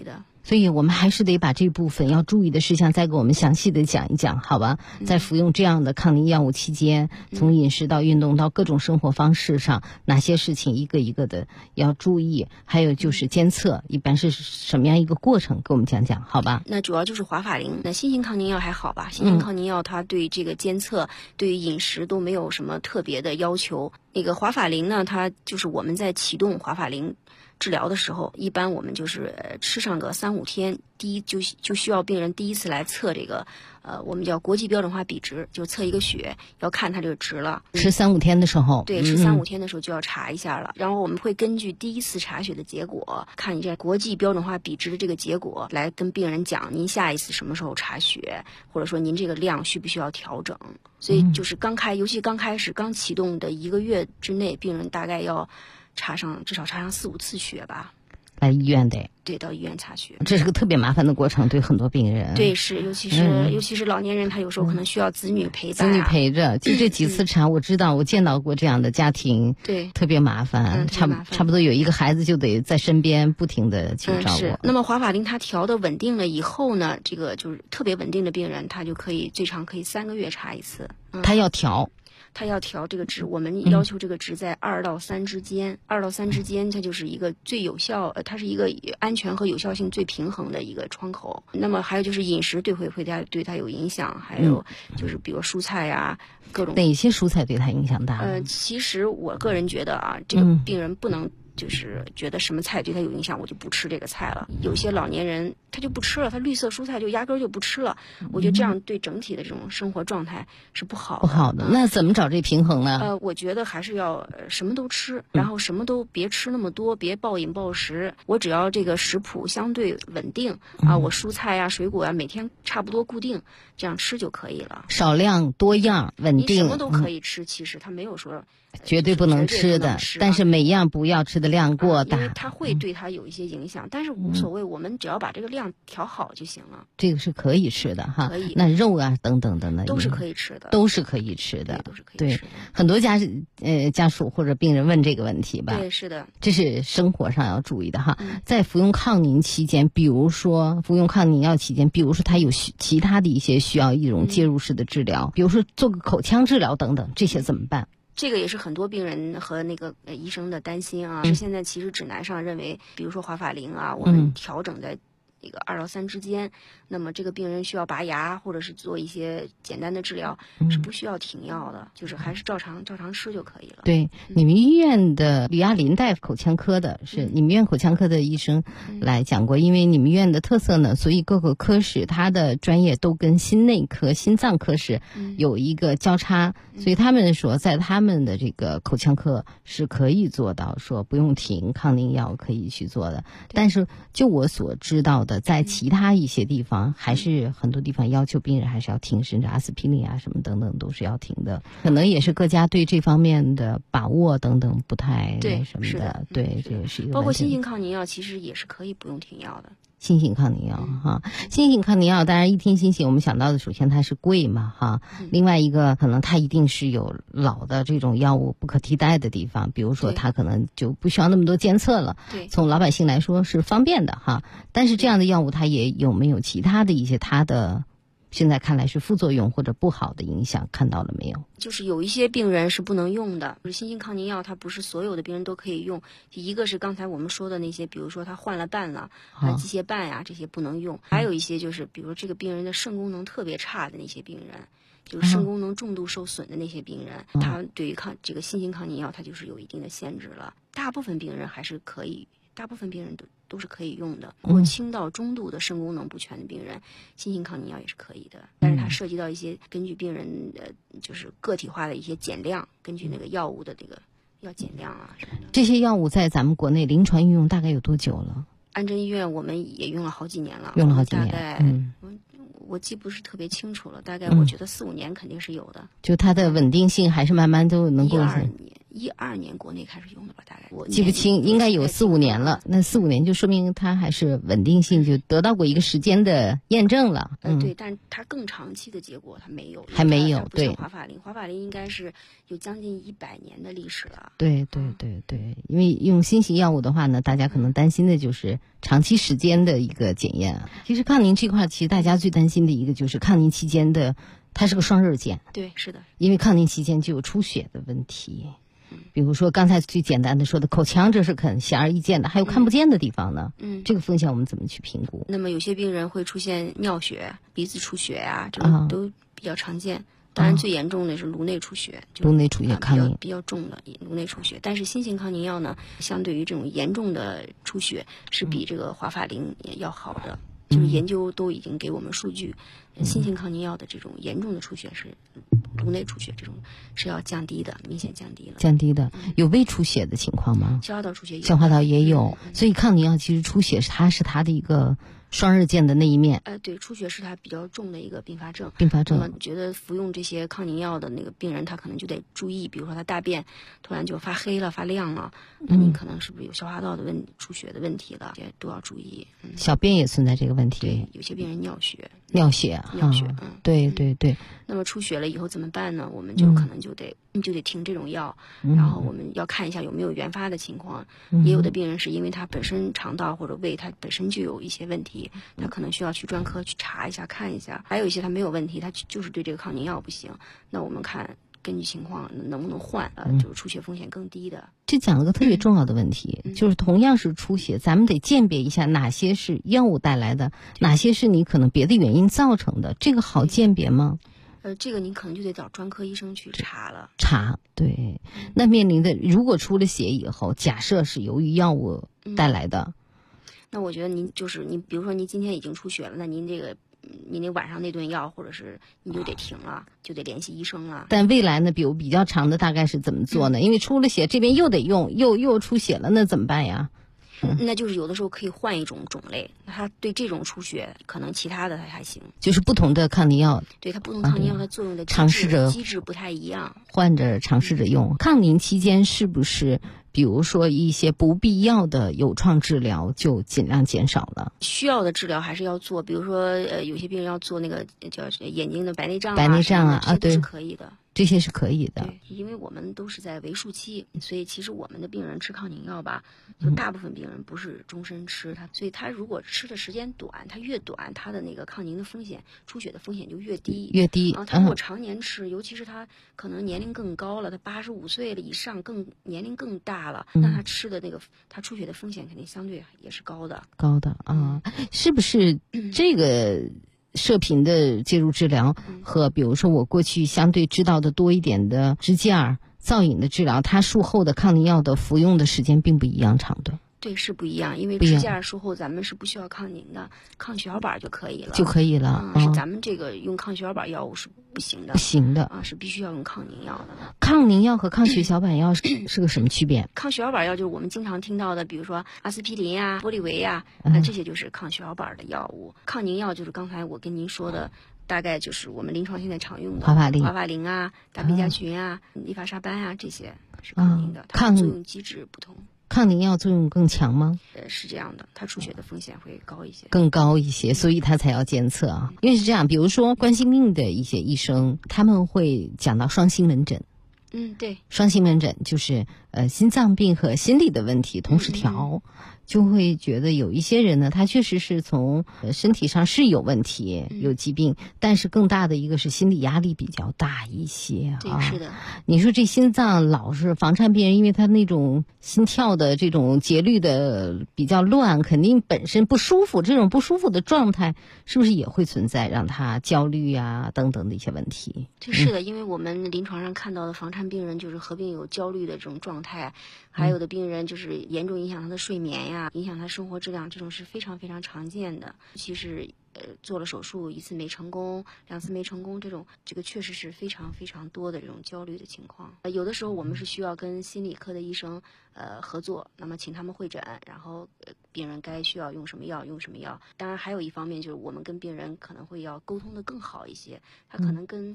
所以我们还是得把这部分要注意的事项再给我们详细的讲一讲，好吧？在服用这样的抗凝药物期间，从饮食到运动到各种生活方式上，哪些事情一个一个的要注意，还有就是监测一般是什么样一个过程，给我们讲讲，好吧？ 那主要就是华法林。那新型抗凝药还好吧？新型抗凝药它对这个监测、对于饮食都没有什么特别的要求。那个华法林呢，它就是我们在启动华法林治疗的时候，一般我们就是吃上个3-5天，就需要病人第一次来测这个我们叫国际标准化比值，就测一个血，要看它这个值了。 吃3-5天的时候， 对，吃3-5天的时候就要查一下了。然后我们会根据第一次查血的结果，看你这国际标准化比值的这个结果，来跟病人讲您下一次什么时候查血，或者说您这个量需不需要调整。所以就是尤其刚开始刚启动的1个月之内，病人大概要至少查上4-5次血吧。 来医院的， 对，到医院查血， 这是个特别麻烦的过程，对很多病人。 对，是，尤其是老年人，他有时候可能需要子女陪伴， 子女陪着，就这几次查，我知道，我见到过这样的家庭， 对， 特别麻烦，差不多有一个孩子就得在身边不停的去照顾。 是。那么华法林它调的稳定了以后呢，这个就是特别稳定的病人，他就最长可以3个月查一次。 他要调。 它要调这个值，我们要求这个值在2到3之间，2到3之间，它就是一个最有效，它是一个安全和有效性最平衡的一个窗口。那么还有就是饮食会对它有影响，还有就是比如蔬菜呀，各种哪些蔬菜对它影响大？ 其实我个人觉得啊，这个病人不能就是觉得什么菜对他有影响，我就不吃这个菜了。有些老年人他就不吃了，他绿色蔬菜就压根儿就不吃了。我觉得这样对整体的这种生活状态是不好的。 那怎么找这平衡呢？ 我觉得还是要什么都吃，然后什么都别吃那么多，别暴饮暴食。我只要这个食谱相对稳定啊，我蔬菜呀、水果呀每天差不多固定，这样吃就可以了。 少量多样稳定， 你什么都可以吃，其实他没有说绝对不能吃的，但是每样不要吃的量过大， 因为它会对它有一些影响，但是无所谓，我们只要把这个量调好就行了。 这个是可以吃的哈， 可以。 那肉啊等等等等都是可以吃的， 都是可以吃的， 都是可以吃的。 很多家属或者病人问这个问题吧， 对，是的， 这是生活上要注意的哈。在服用抗凝期间，比如说服用抗凝药期间，比如说他有其他的一些需要一种介入式的治疗，比如说做个口腔治疗等等，这些怎么办？ 这个也是很多病人和那个医生的担心啊。现在其实指南上认为，比如说华法林啊，我们调整在那个2到3之间，那么这个病人需要拔牙或者是做一些简单的治疗，是不需要停药的，就是还是照常吃就可以了。 对，你们医院的吕亚林大夫口腔科的是你们院口腔科的医生来讲过，因为你们院的特色呢，所以各个科室他的专业都跟心内科、心脏科室有一个交叉，所以他们说在他们的这个口腔科是可以做到说不用停抗凝药可以去做的，但是就我所知道的，在其他一些地方还是很多地方要求病人还是要停，甚至阿司匹林啊什么等等都是要停的，可能也是各家对这方面的把握等等不太什么的。对，这也是一个。 包括新型抗凝药其实也是可以不用停药的。 新型抗凝药哈，新型抗凝药当然一听新型我们想到的首先它是贵嘛哈，另外一个可能它一定是有老的这种药物不可替代的地方，比如说它可能就不需要那么多监测了，从老百姓来说是方便的哈，但是这样的药物它也有没有其他的一些它的现在看来是副作用或者不好的影响，看到了没有？ 就是有一些病人是不能用的，就是新型抗凝药它不是所有的病人都可以用，一个是刚才我们说的那些，比如说他换了瓣了，机械瓣呀这些不能用，还有一些就是比如这个病人的肾功能特别差的那些病人，就是肾功能重度受损的那些病人，他对于这个新型抗凝药它就是有一定的限制了。大部分病人还是可以，大部分病人都是可以用的，或轻到中度的肾功能不全的病人，新型抗凝药也是可以的，但是它涉及到一些根据病人的就是个体化的一些减量，根据那个药物的这个要减量啊什么的。 这些药物在咱们国内临床运用大概有多久了？ 安贞医院我们也用了好几年了， 用了好几年， 大概我记不是特别清楚了，大概我觉得4-5年肯定是有的。 就它的稳定性还是慢慢都能够 2012年国内开始用的吧，大概我记不清，应该有4、5年了。那4、5年就说明它还是稳定性就得到过一个时间的验证了。 对，但是它更长期的结果它没有， 还没有。对， 华法林应该是有将近100年的历史了。 对，因为用新型药物的话呢，大家可能担心的就是长期时间的一个检验啊。其实抗凝这块，其实大家最担心的一个就是抗凝期间的，它是个双刃剑。 对，是的。 因为抗凝期间就有出血的问题，比如说刚才最简单的说的口腔，这是很显而易见的，还有看不见的地方呢。这个风险我们怎么去评估？ 那么有些病人会出现尿血、鼻子出血呀，这种都比较常见。当然最严重的是颅内出血， 颅内出血抗凝比较重的颅内出血。但是新型抗凝药呢，相对于这种严重的出血是比这个华法林要好的。就是研究都已经给我们数据，新型抗凝药的这种严重的出血是颅内出血，这种是要降低的，明显降低了。 降低的，有胃出血的情况吗？ 消化道出血有， 消化道也有。所以抗凝药其实出血它是它的一个双刃剑的那一面。 对，出血是它比较重的一个并发症。 那么觉得服用这些抗凝药的那个病人，他可能就得注意，比如说他大便突然就发黑了、发亮了，那你可能是不是有消化道的出血的问题了？这都要注意。 小便也存在这个问题。 对，有些病人尿血。 对。 那么出血了以后怎么办呢？我们就可能就得停这种药，然后我们要看一下有没有原发的情况。也有的病人是因为他本身肠道或者胃他本身就有一些问题，他可能需要去专科去查一下看一下。还有一些他没有问题，他就是对这个抗凝药不行，那我们看根据情况能不能换，就是出血风险更低的。 这讲了个特别重要的问题，就是同样是出血，咱们得鉴别一下哪些是药物带来的，哪些是你可能别的原因造成的，这个好鉴别吗？ 这个你可能就得找专科医生去查了。 对。那面临的如果出了血以后，假设是由于药物带来的， 那我觉得您比如说您今天已经出血了，那您那晚上那顿药，或者是你就得停了，就得联系医生了。 但未来呢，比较长的大概是怎么做呢？因为出了血这边又得用，又出血了，那怎么办呀？ 那就是有的时候可以换一种种类，那它对这种出血可能其他的它还行。 就是不同的抗凝药， 对它不同抗凝药它作用的机制不太一样， 换着尝试着用。抗凝期间是不是比如说一些不必要的有创治疗就尽量减少了？ 需要的治疗还是要做，比如说有些病人要做那个叫眼睛的白内障对，是可以的。 这些是可以的。 对，因为我们都是在为数期，所以其实我们的病人吃抗凝药吧，就大部分病人不是终身吃它，所以他如果吃的时间短，他越短，他的那个抗凝的风险、出血的风险就越低。他如果常年吃，尤其是他可能年龄更高了，他85岁了以上，年龄更大了，那他吃的那个他出血的风险肯定相对也是高的。 是不是这个？射频的介入治疗和比如说我过去相对知道的多一点的支架、造影的治疗，它术后的抗凝药的服用的时间并不一样长的。 对，是不一样，因为支架术后咱们是不需要抗凝的，抗血小板就可以了。是咱们这个用抗血小板药物是不行的，是必须要用抗凝药的。 抗凝药和抗血小板药是个什么区别？ 抗血小板药就是我们经常听到的，比如说阿司匹林呀、玻利维呀，这些就是抗血小板的药物。抗凝药就是刚才我跟您说的。大概就是我们临床现在常用的华法林啊、达贝加群啊、利法沙班啊，这些是抗凝的，它作用机制不同。 抗凝药作用更强吗？ 是这样的，它出血的风险会更高一些，所以它才要监测啊。因为是这样，比如说冠心病的一些医生，他们会讲到双心门诊。 对， 双心门诊就是心脏病和心理的问题同时调。就会觉得有一些人呢，他确实是从身体上是有问题、有疾病，但是更大的一个是心理压力比较大一些对，是的。 你说这心脏老是房颤病人，因为他那种心跳的这种节律的比较乱，肯定本身不舒服，这种不舒服的状态是不是也会存在让他焦虑啊等等的一些问题？ 这是的，因为我们临床上看到的房颤病人就是合并有焦虑的这种状态，还有的病人就是严重影响他的睡眠呀，影响他生活质量，这种是非常非常常见的。其实做了手术1次没成功，2次没成功，这个确实是非常非常多的这种焦虑的情况。有的时候我们是需要跟心理科的医生合作，那么请他们会诊，然后病人该需要用什么药用什么药。当然还有一方面就是我们跟病人可能会要沟通的更好一些，他可能跟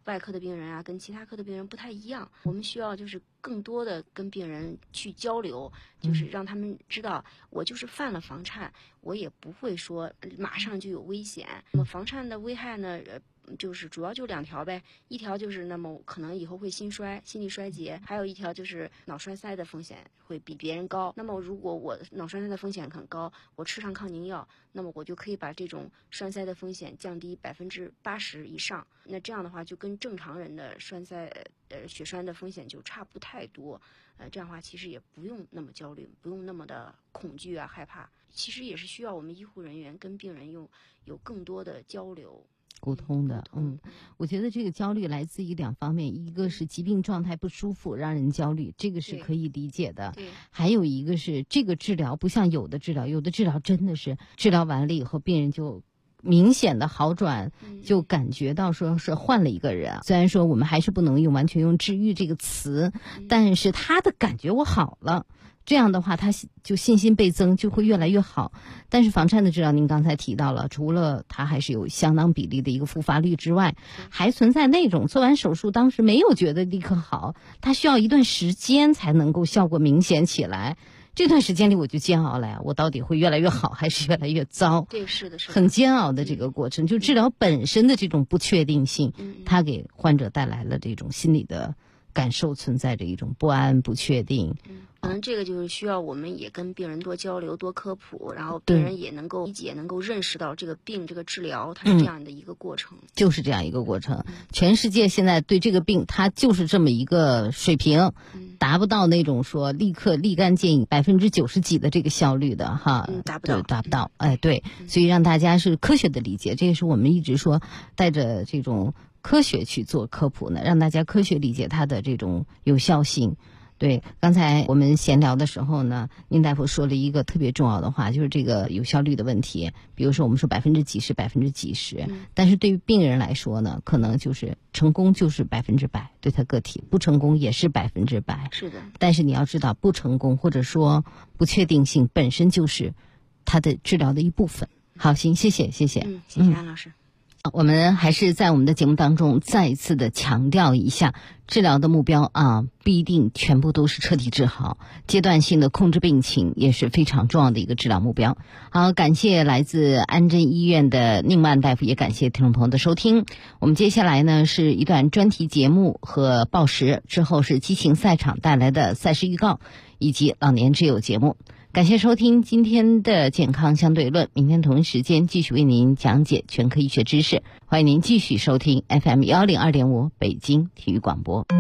外科的病人啊，跟其他科的病人不太一样。我们需要就是更多的跟病人去交流，就是让他们知道，我就是犯了房颤，我也不会说马上就有危险。那么房颤的危害呢，就是主要就2条呗，一条就是那么可能以后会心力衰竭，还有一条就是脑栓塞的风险会比别人高。那么如果我脑栓塞的风险很高，我吃上抗凝药，那么我就可以把这种栓塞的风险降低80%以上。那这样的话就跟正常人的栓塞血栓的风险就差不太多。这样的话其实也不用那么焦虑，不用那么的恐惧啊害怕。其实也是需要我们医护人员跟病人有更多的交流。 沟通的，我觉得这个焦虑来自于2方面，一个是疾病状态不舒服让人焦虑，这个是可以理解的，还有一个是这个治疗不像有的治疗真的是治疗完了以后病人就明显的好转，就感觉到说是换了一个人。虽然说我们还是不能完全用治愈这个词，但是他的感觉我好了，这样的话他就信心倍增，就会越来越好。但是房颤的治疗您刚才提到了，除了它还是有相当比例的一个复发率之外，还存在那种做完手术当时没有觉得立刻好，它需要一段时间才能够效果明显起来。这段时间里我就煎熬了呀，我到底会越来越好还是越来越糟？ 对，是的， 很煎熬的这个过程。就治疗本身的这种不确定性，它给患者带来了这种心理的感受，存在着一种不安、不确定。 可能这个就是需要我们也跟病人多交流、多科普，然后病人也能够理解、能够认识到这个病、这个治疗它是这样的一个过程。 就是这样一个过程。全世界现在对这个病，它就是这么一个水平，达不到那种说立刻立竿见影90%几的这个效率的哈，达不到。对，所以让大家是科学的理解，这也是我们一直说带着这种科学去做科普呢，让大家科学理解它的这种有效性。对，刚才我们闲聊的时候呢，宁大夫说了一个特别重要的话，就是这个有效率的问题。比如说我们说几十，但是对于病人来说呢，可能就是成功就是100%，对他个体不成功也是100%。 是的。 但是你要知道，不成功或者说不确定性本身就是他的治疗的一部分。好，行，谢谢。 谢谢安老师。 我们还是在我们的节目当中再一次的强调一下，治疗的目标不一定全部都是彻底治好，阶段性的控制病情也是非常重要的一个治疗目标。好，感谢来自安贞医院的宁曼大夫，也感谢听众朋友的收听。我们接下来呢是一段专题节目和报时，之后是激情赛场带来的赛事预告以及老年之友节目。感谢收听今天的健康相对论，明天同一时间继续为您讲解全科医学知识，欢迎您继续收听 FM 102.5北京体育广播。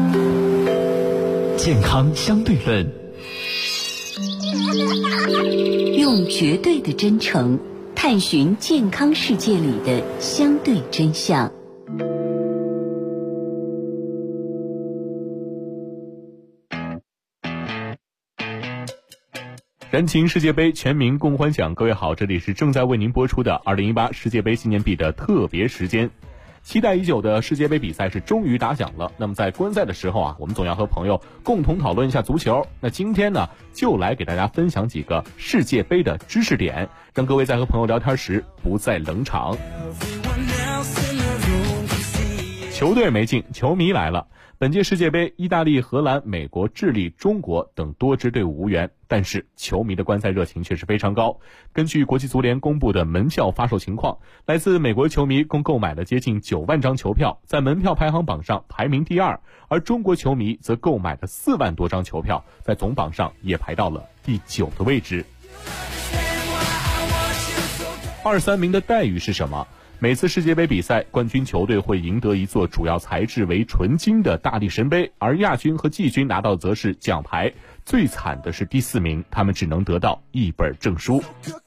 健康相对论， 用绝对的真诚探寻健康世界里的相对真相。 燃情世界杯，全民共欢享。各位好，这里是正在为您播出的2018世界杯纪念币的特别时间。期待已久的世界杯比赛是终于打响了。那么在观赛的时候我们总要和朋友共同讨论一下足球。那今天呢，就来给大家分享几个世界杯的知识点，让各位在和朋友聊天时不再冷场。球队没进，球迷来了。本届世界杯，意大利、荷兰、美国、智利、中国等多支队伍无缘，但是球迷的观赛热情却是非常高。根据国际足联公布的门票发售情况，来自美国球迷共购买了接近9万张球票，在门票排行榜上排名第2，而中国球迷则购买了4万多张球票，在总榜上也排到了第9的位置。23名的待遇是什么？每次世界杯比赛，冠军球队会赢得一座主要材质为纯金的大力神杯，而亚军和季军拿到则是奖牌。最惨的是第4名，他们只能得到一本证书。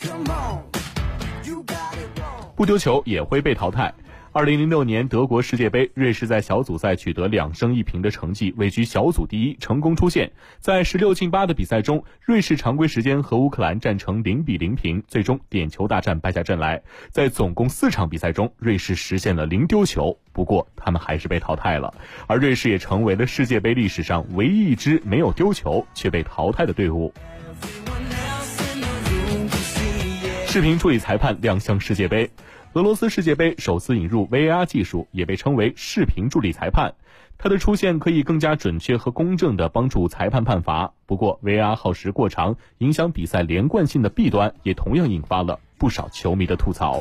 不丢球也会被淘汰。2006年德国世界杯，瑞士在小组赛取得2胜1平的成绩，位居小组第1，成功出线。在16进8的比赛中，瑞士常规时间和乌克兰战成0-0平，最终点球大战败下阵来。在总共4场比赛中，瑞士实现了0丢球，不过他们还是被淘汰了。而瑞士也成为了世界杯历史上唯一一支没有丢球却被淘汰的队伍。视频助理裁判亮相世界杯。 俄罗斯世界杯首次引入 VAR 技术，也被称为视频助理裁判。它的出现可以更加准确和公正地帮助裁判判罚。不过 VAR 耗时过长，影响比赛连贯性的弊端也同样引发了不少球迷的吐槽。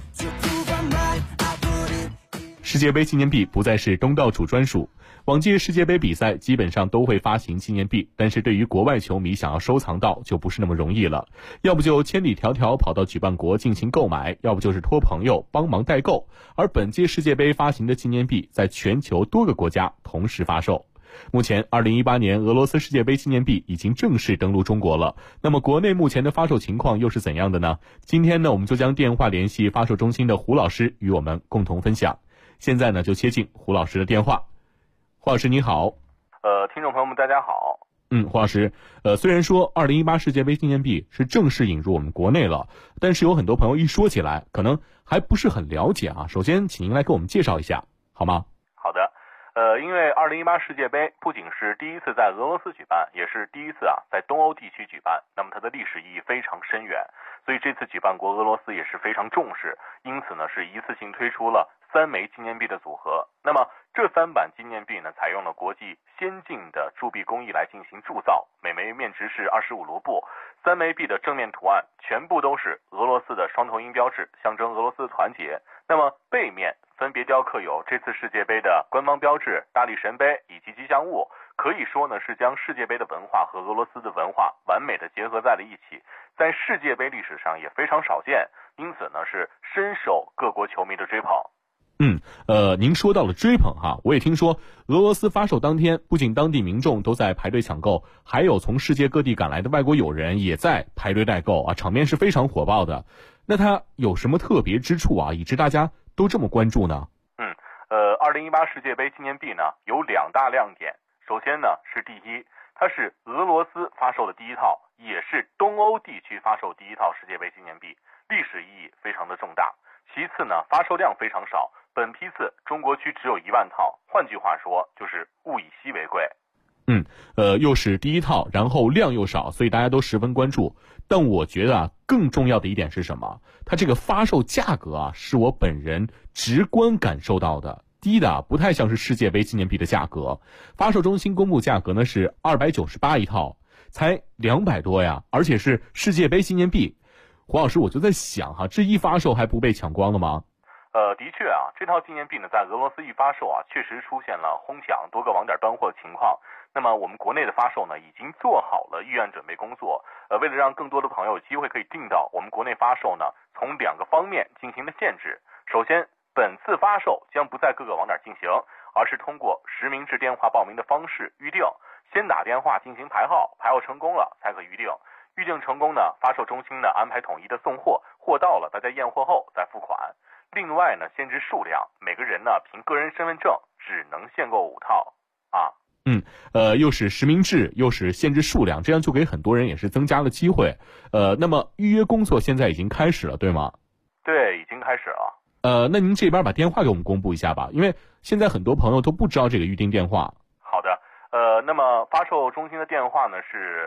世界杯纪念币不再是东道主专属，往届世界杯比赛基本上都会发行纪念币，但是对于国外球迷想要收藏到就不是那么容易了，要不就千里迢迢跑到举办国进行购买，要不就是托朋友帮忙代购。而本届世界杯发行的纪念币在全球多个国家同时发售。目前2018年俄罗斯世界杯纪念币已经正式登陆中国了，那么国内目前的发售情况又是怎样的呢？今天呢，我们就将电话联系发售中心的胡老师与我们共同分享。现在呢，就接进胡老师的电话。胡老师你好。 听众朋友们大家好。 胡老师，虽然说2018世界杯纪念币是正式引入我们国内了，但是有很多朋友一说起来可能还不是很了解啊。首先请您来给我们介绍一下好吗？ 好的。因为2018世界杯不仅是第一次在俄罗斯举办，也是第一次在东欧地区举办，那么它的历史意义非常深远，所以这次举办国俄罗斯也是非常重视，因此呢是一次性推出了3枚纪念币的组合。那么这3版纪念币呢，采用了国际先进的铸币工艺来进行铸造，每枚面值是25卢布。3枚币的正面图案全部都是俄罗斯的双头鹰标志，象征俄罗斯的团结。那么背面分别雕刻有这次世界杯的官方标志、大力神杯以及吉祥物，可以说呢是将世界杯的文化和俄罗斯的文化完美的结合在了一起，在世界杯历史上也非常少见，因此呢是深受各国球迷的追捧。 您说到了追捧哈，我也听说俄罗斯发售当天，不仅当地民众都在排队抢购，还有从世界各地赶来的外国友人也在排队代购啊，场面是非常火爆的。那它有什么特别之处啊，以致大家都这么关注呢 ？2018世界杯纪念币呢有2大亮点。首先呢是第一，它是俄罗斯发售的第一套，也是东欧地区发售第一套世界杯纪念币，历史意义非常的重大。其次呢，发售量非常少，本批次中国区只有1万套，换句话说就是物以稀为贵。 又是第一套，然后量又少，所以大家都十分关注。但我觉得更重要的一点是什么？它这个发售价格是我本人直观感受到的，低的不太像是世界杯纪念币的价格。发售中心公布价格呢是298一套，才200多呀，而且是世界杯纪念币。胡老师，我就在想这一发售还不被抢光了吗？ 的确这套纪念币呢，在俄罗斯一发售确实出现了哄抢、多个网点端货的情况。那么我们国内的发售呢，已经做好了预案准备工作。为了让更多的朋友有机会可以订到，我们国内发售呢，从2个方面进行了限制。首先，本次发售将不在各个网点进行，而是通过实名制电话报名的方式预定，先打电话进行排号，排号成功了才可预定。预定成功呢，发售中心呢安排统一的送货，货到了大家验货后再付款。另外呢，限制数量，每个人呢凭个人身份证只能限购5套又是实名制，又是限制数量，这样就给很多人也是增加了机会。那么预约工作现在已经开始了，对吗？ 对，已经开始了。 那您这边把电话给我们公布一下吧，因为现在很多朋友都不知道这个预订电话。 好的，那么发售中心的电话呢是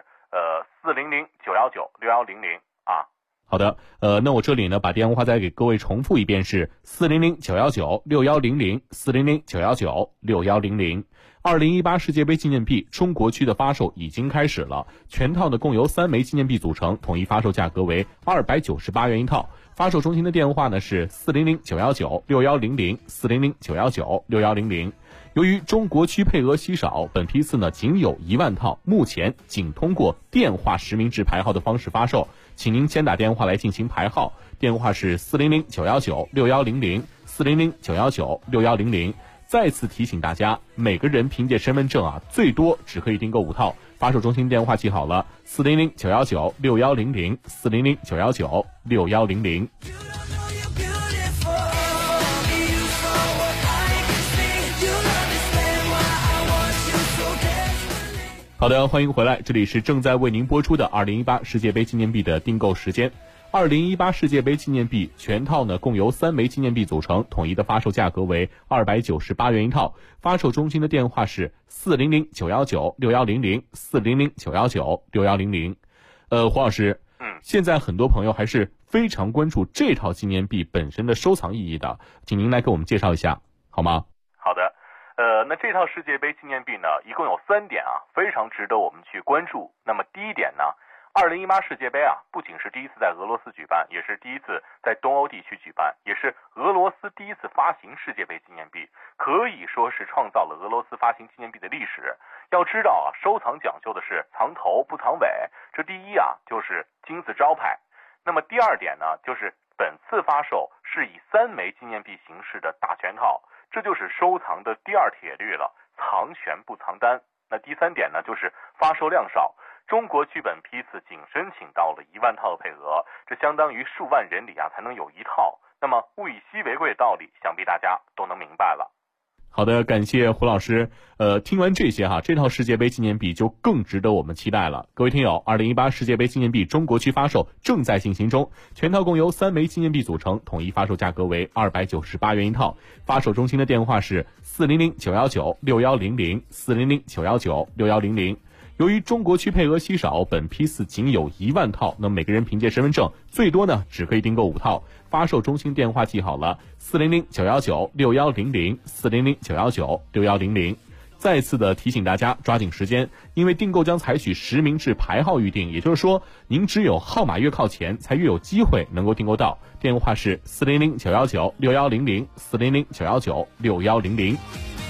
400-919-6100 好的，那我这里呢把电话再给各位重复一遍，是400-919-6100 400-919-6100。2018世界杯纪念币中国区的发售已经开始了，全套呢共由3枚纪念币组成，统一发售价格为298元一套。发售中心的电话呢是400-919-6100 400-919-6100。由于中国区配额稀少，本批次呢仅有1万套，目前仅通过电话实名制排号的方式发售，请您先打电话来进行排号，电话是400-919-6100 400-919-6100。再次提醒大家，每个人凭借身份证最多只可以订购5套。发售中心电话记好了，400-919-6100 400-919-6100。好的，欢迎回来，这里是正在为您播出的2018世界杯纪念币的订购时间。2018世界杯纪念币全套呢共由3枚纪念币组成，统一的发售价格为298元一套。发售中心的电话是400-919-6100 400-919-6100。黄老师，现在很多朋友还是非常关注这套纪念币本身的收藏意义的，请您来给我们介绍一下好吗？ 好的，那这套世界杯纪念币呢，一共有3点啊，非常值得我们去关注。那么第一点呢，2018世界杯啊，不仅是第一次在俄罗斯举办，也是第一次在东欧地区举办，也是俄罗斯第一次发行世界杯纪念币，可以说是创造了俄罗斯发行纪念币的历史。要知道啊，收藏讲究的是藏头不藏尾，这第一啊就是金字招牌。那么第二点呢，就是本次发售是以3枚纪念币形式的大全套，这就是收藏的第2铁律了，藏全不藏单。那第3点呢，就是发售量少。中国剧本批次仅申请到了1万套的配额，这相当于数万人里啊才能有1套。那么物以稀为贵的道理，想必大家都能明白了。 好的，感谢胡老师。听完这些这套世界杯纪念币就更值得我们期待了。各位听友，2018世界杯纪念币中国区发售正在进行中，全套共由3枚纪念币组成，统一发售价格为298元一套。发售中心的电话是400-919-6100 400-919-6100。由于中国区配额稀少，本批次仅有1万套，那每个人凭借身份证最多呢只可以订购5套。发售中心电话记好了，400-919-6100 400-919-6100。再次的提醒大家抓紧时间，因为订购将采取实名制排号预订，也就是说您只有号码越靠前才越有机会能够订购到。电话是400-919-6100 400-919-6100。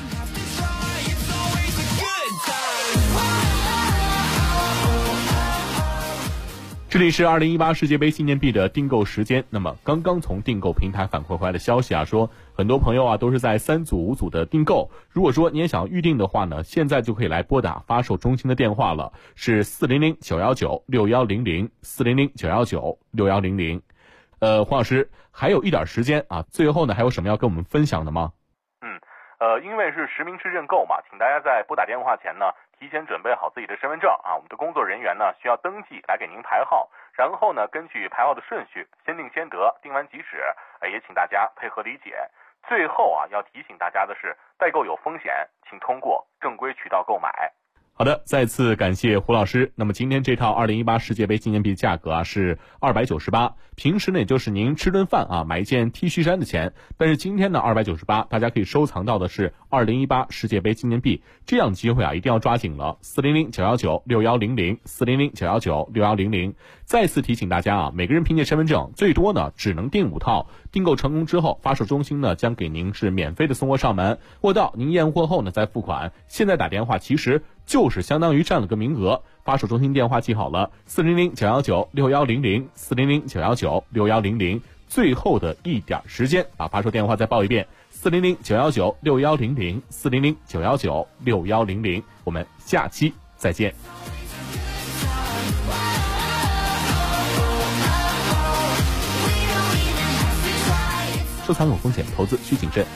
这里是2018世界杯纪念币的订购时间。那么刚刚从订购平台反馈回来的消息说很多朋友都是在3组5组的订购。如果说你也想预定的话呢，现在就可以来拨打发售中心的电话了，是400-919-6100 400-919-6100。黄老师还有一点时间最后呢还有什么要跟我们分享的吗？ 因为是实名制认购嘛，请大家在拨打电话前呢提前准备好自己的身份证我们的工作人员呢需要登记来给您排号，然后呢根据排号的顺序先定先得，定完即止，也请大家配合理解。最后要提醒大家的是，代购有风险，请通过正规渠道购买。 好的，再次感谢胡老师。那么今天这套2018世界杯纪念币价格是298，平时呢也就是您吃顿饭买一件 T 恤衫的钱，但是今天呢298，大家可以收藏到的是2018世界杯纪念币，这样机会一定要抓紧了。400-919-6100 400-919-6100。再次提醒大家每个人凭借身份证最多呢只能订5套，订购成功之后，发售中心呢将给您是免费的送货上门，货到您验货后呢再付款。现在打电话其实就是相当于占了个名额。发售中心电话记好了，400-919-6100 400-919-6100。最后的一点时间发售电话再报一遍，400-919-6100 400-919-6100。我们下期再见。收藏有风险，投资需谨慎。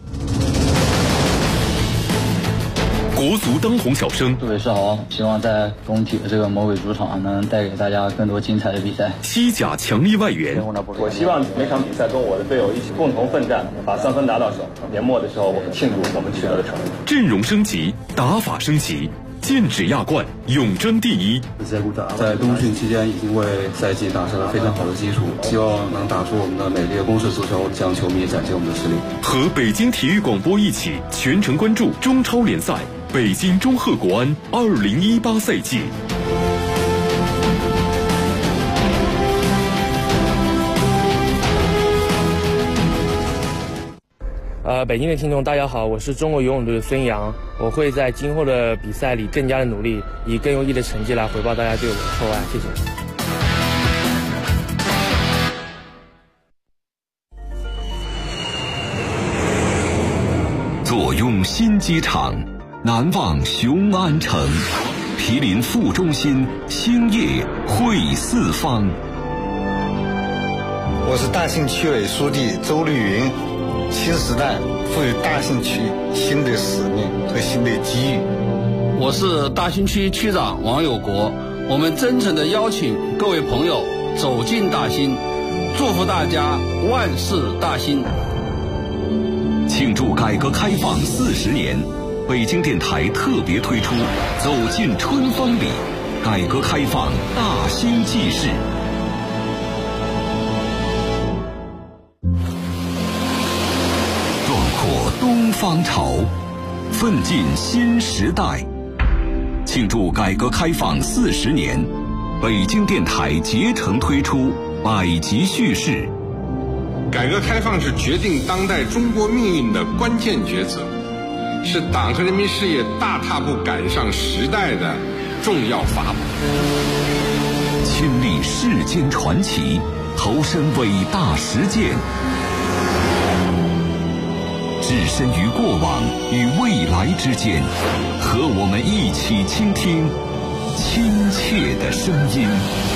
国足当红小生， 杜伟是好，希望在工体的这个魔鬼主场能带给大家更多精彩的比赛。 西甲强力外援， 我希望每场比赛跟我的队友一起共同奋战，把3分拿到手。年末的时候，我们庆祝我们取得的成绩。 阵容升级，打法升级，剑指亚冠，永争第一。 在冬训期间已经为赛季打下了非常好的基础，希望能打出我们的美丽的攻势足球，向球迷展现我们的实力。 和北京体育广播一起全程关注中超联赛北京中赫国安2018赛季。 北京的听众大家好，我是中国游泳队的孙杨，我会在今后的比赛里更加的努力，以更优异的成绩来回报大家对我的厚爱，谢谢。 坐拥新机场，难忘雄安城，毗邻副中心，兴业汇四方。 我是大兴区委书记周绿云。新时代赋予大兴区新的使命和新的机遇。 我是大兴区区长王有国，我们真诚地邀请各位朋友走进大兴，祝福大家万事大兴。 庆祝改革开放40年，北京电台特别推出走进春风里，改革开放大兴纪事。 方潮，奋进新时代。庆祝改革开放40年，北京电台竭诚推出百集叙事。 改革开放是决定当代中国命运的关键抉择，是党和人民事业大踏步赶上时代的重要法宝。 亲历世间传奇，投身伟大实践，置身于过往与未来之间，和我们一起倾听亲切的声音。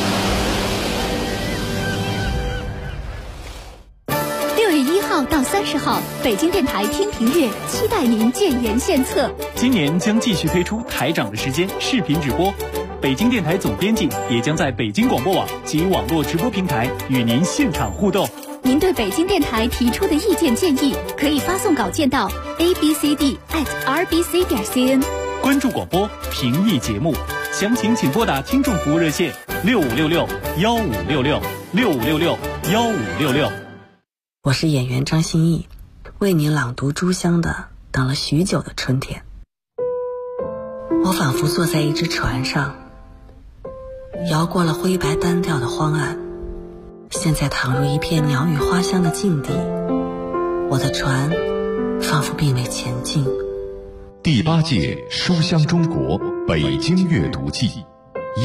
6月1号到30号，北京电台天平月期待您建言献策。 今年将继续推出台长的时间视频直播，北京电台总编辑也将在北京广播网及网络直播平台与您现场互动。 您对北京电台提出的意见建议，可以发送稿件到 abcd@rbc.cn。 关注广播，评议节目，详情请拨打听众服务热线6566-1566，6566-1566。 我是演员张歆艺，为您朗读朱湘的《等了许久的春天》。我仿佛坐在一只船上，摇过了灰白单调的荒岸，现在躺入一片鸟语花香的境地，我的船仿佛并未前进。 第8届书香中国北京阅读季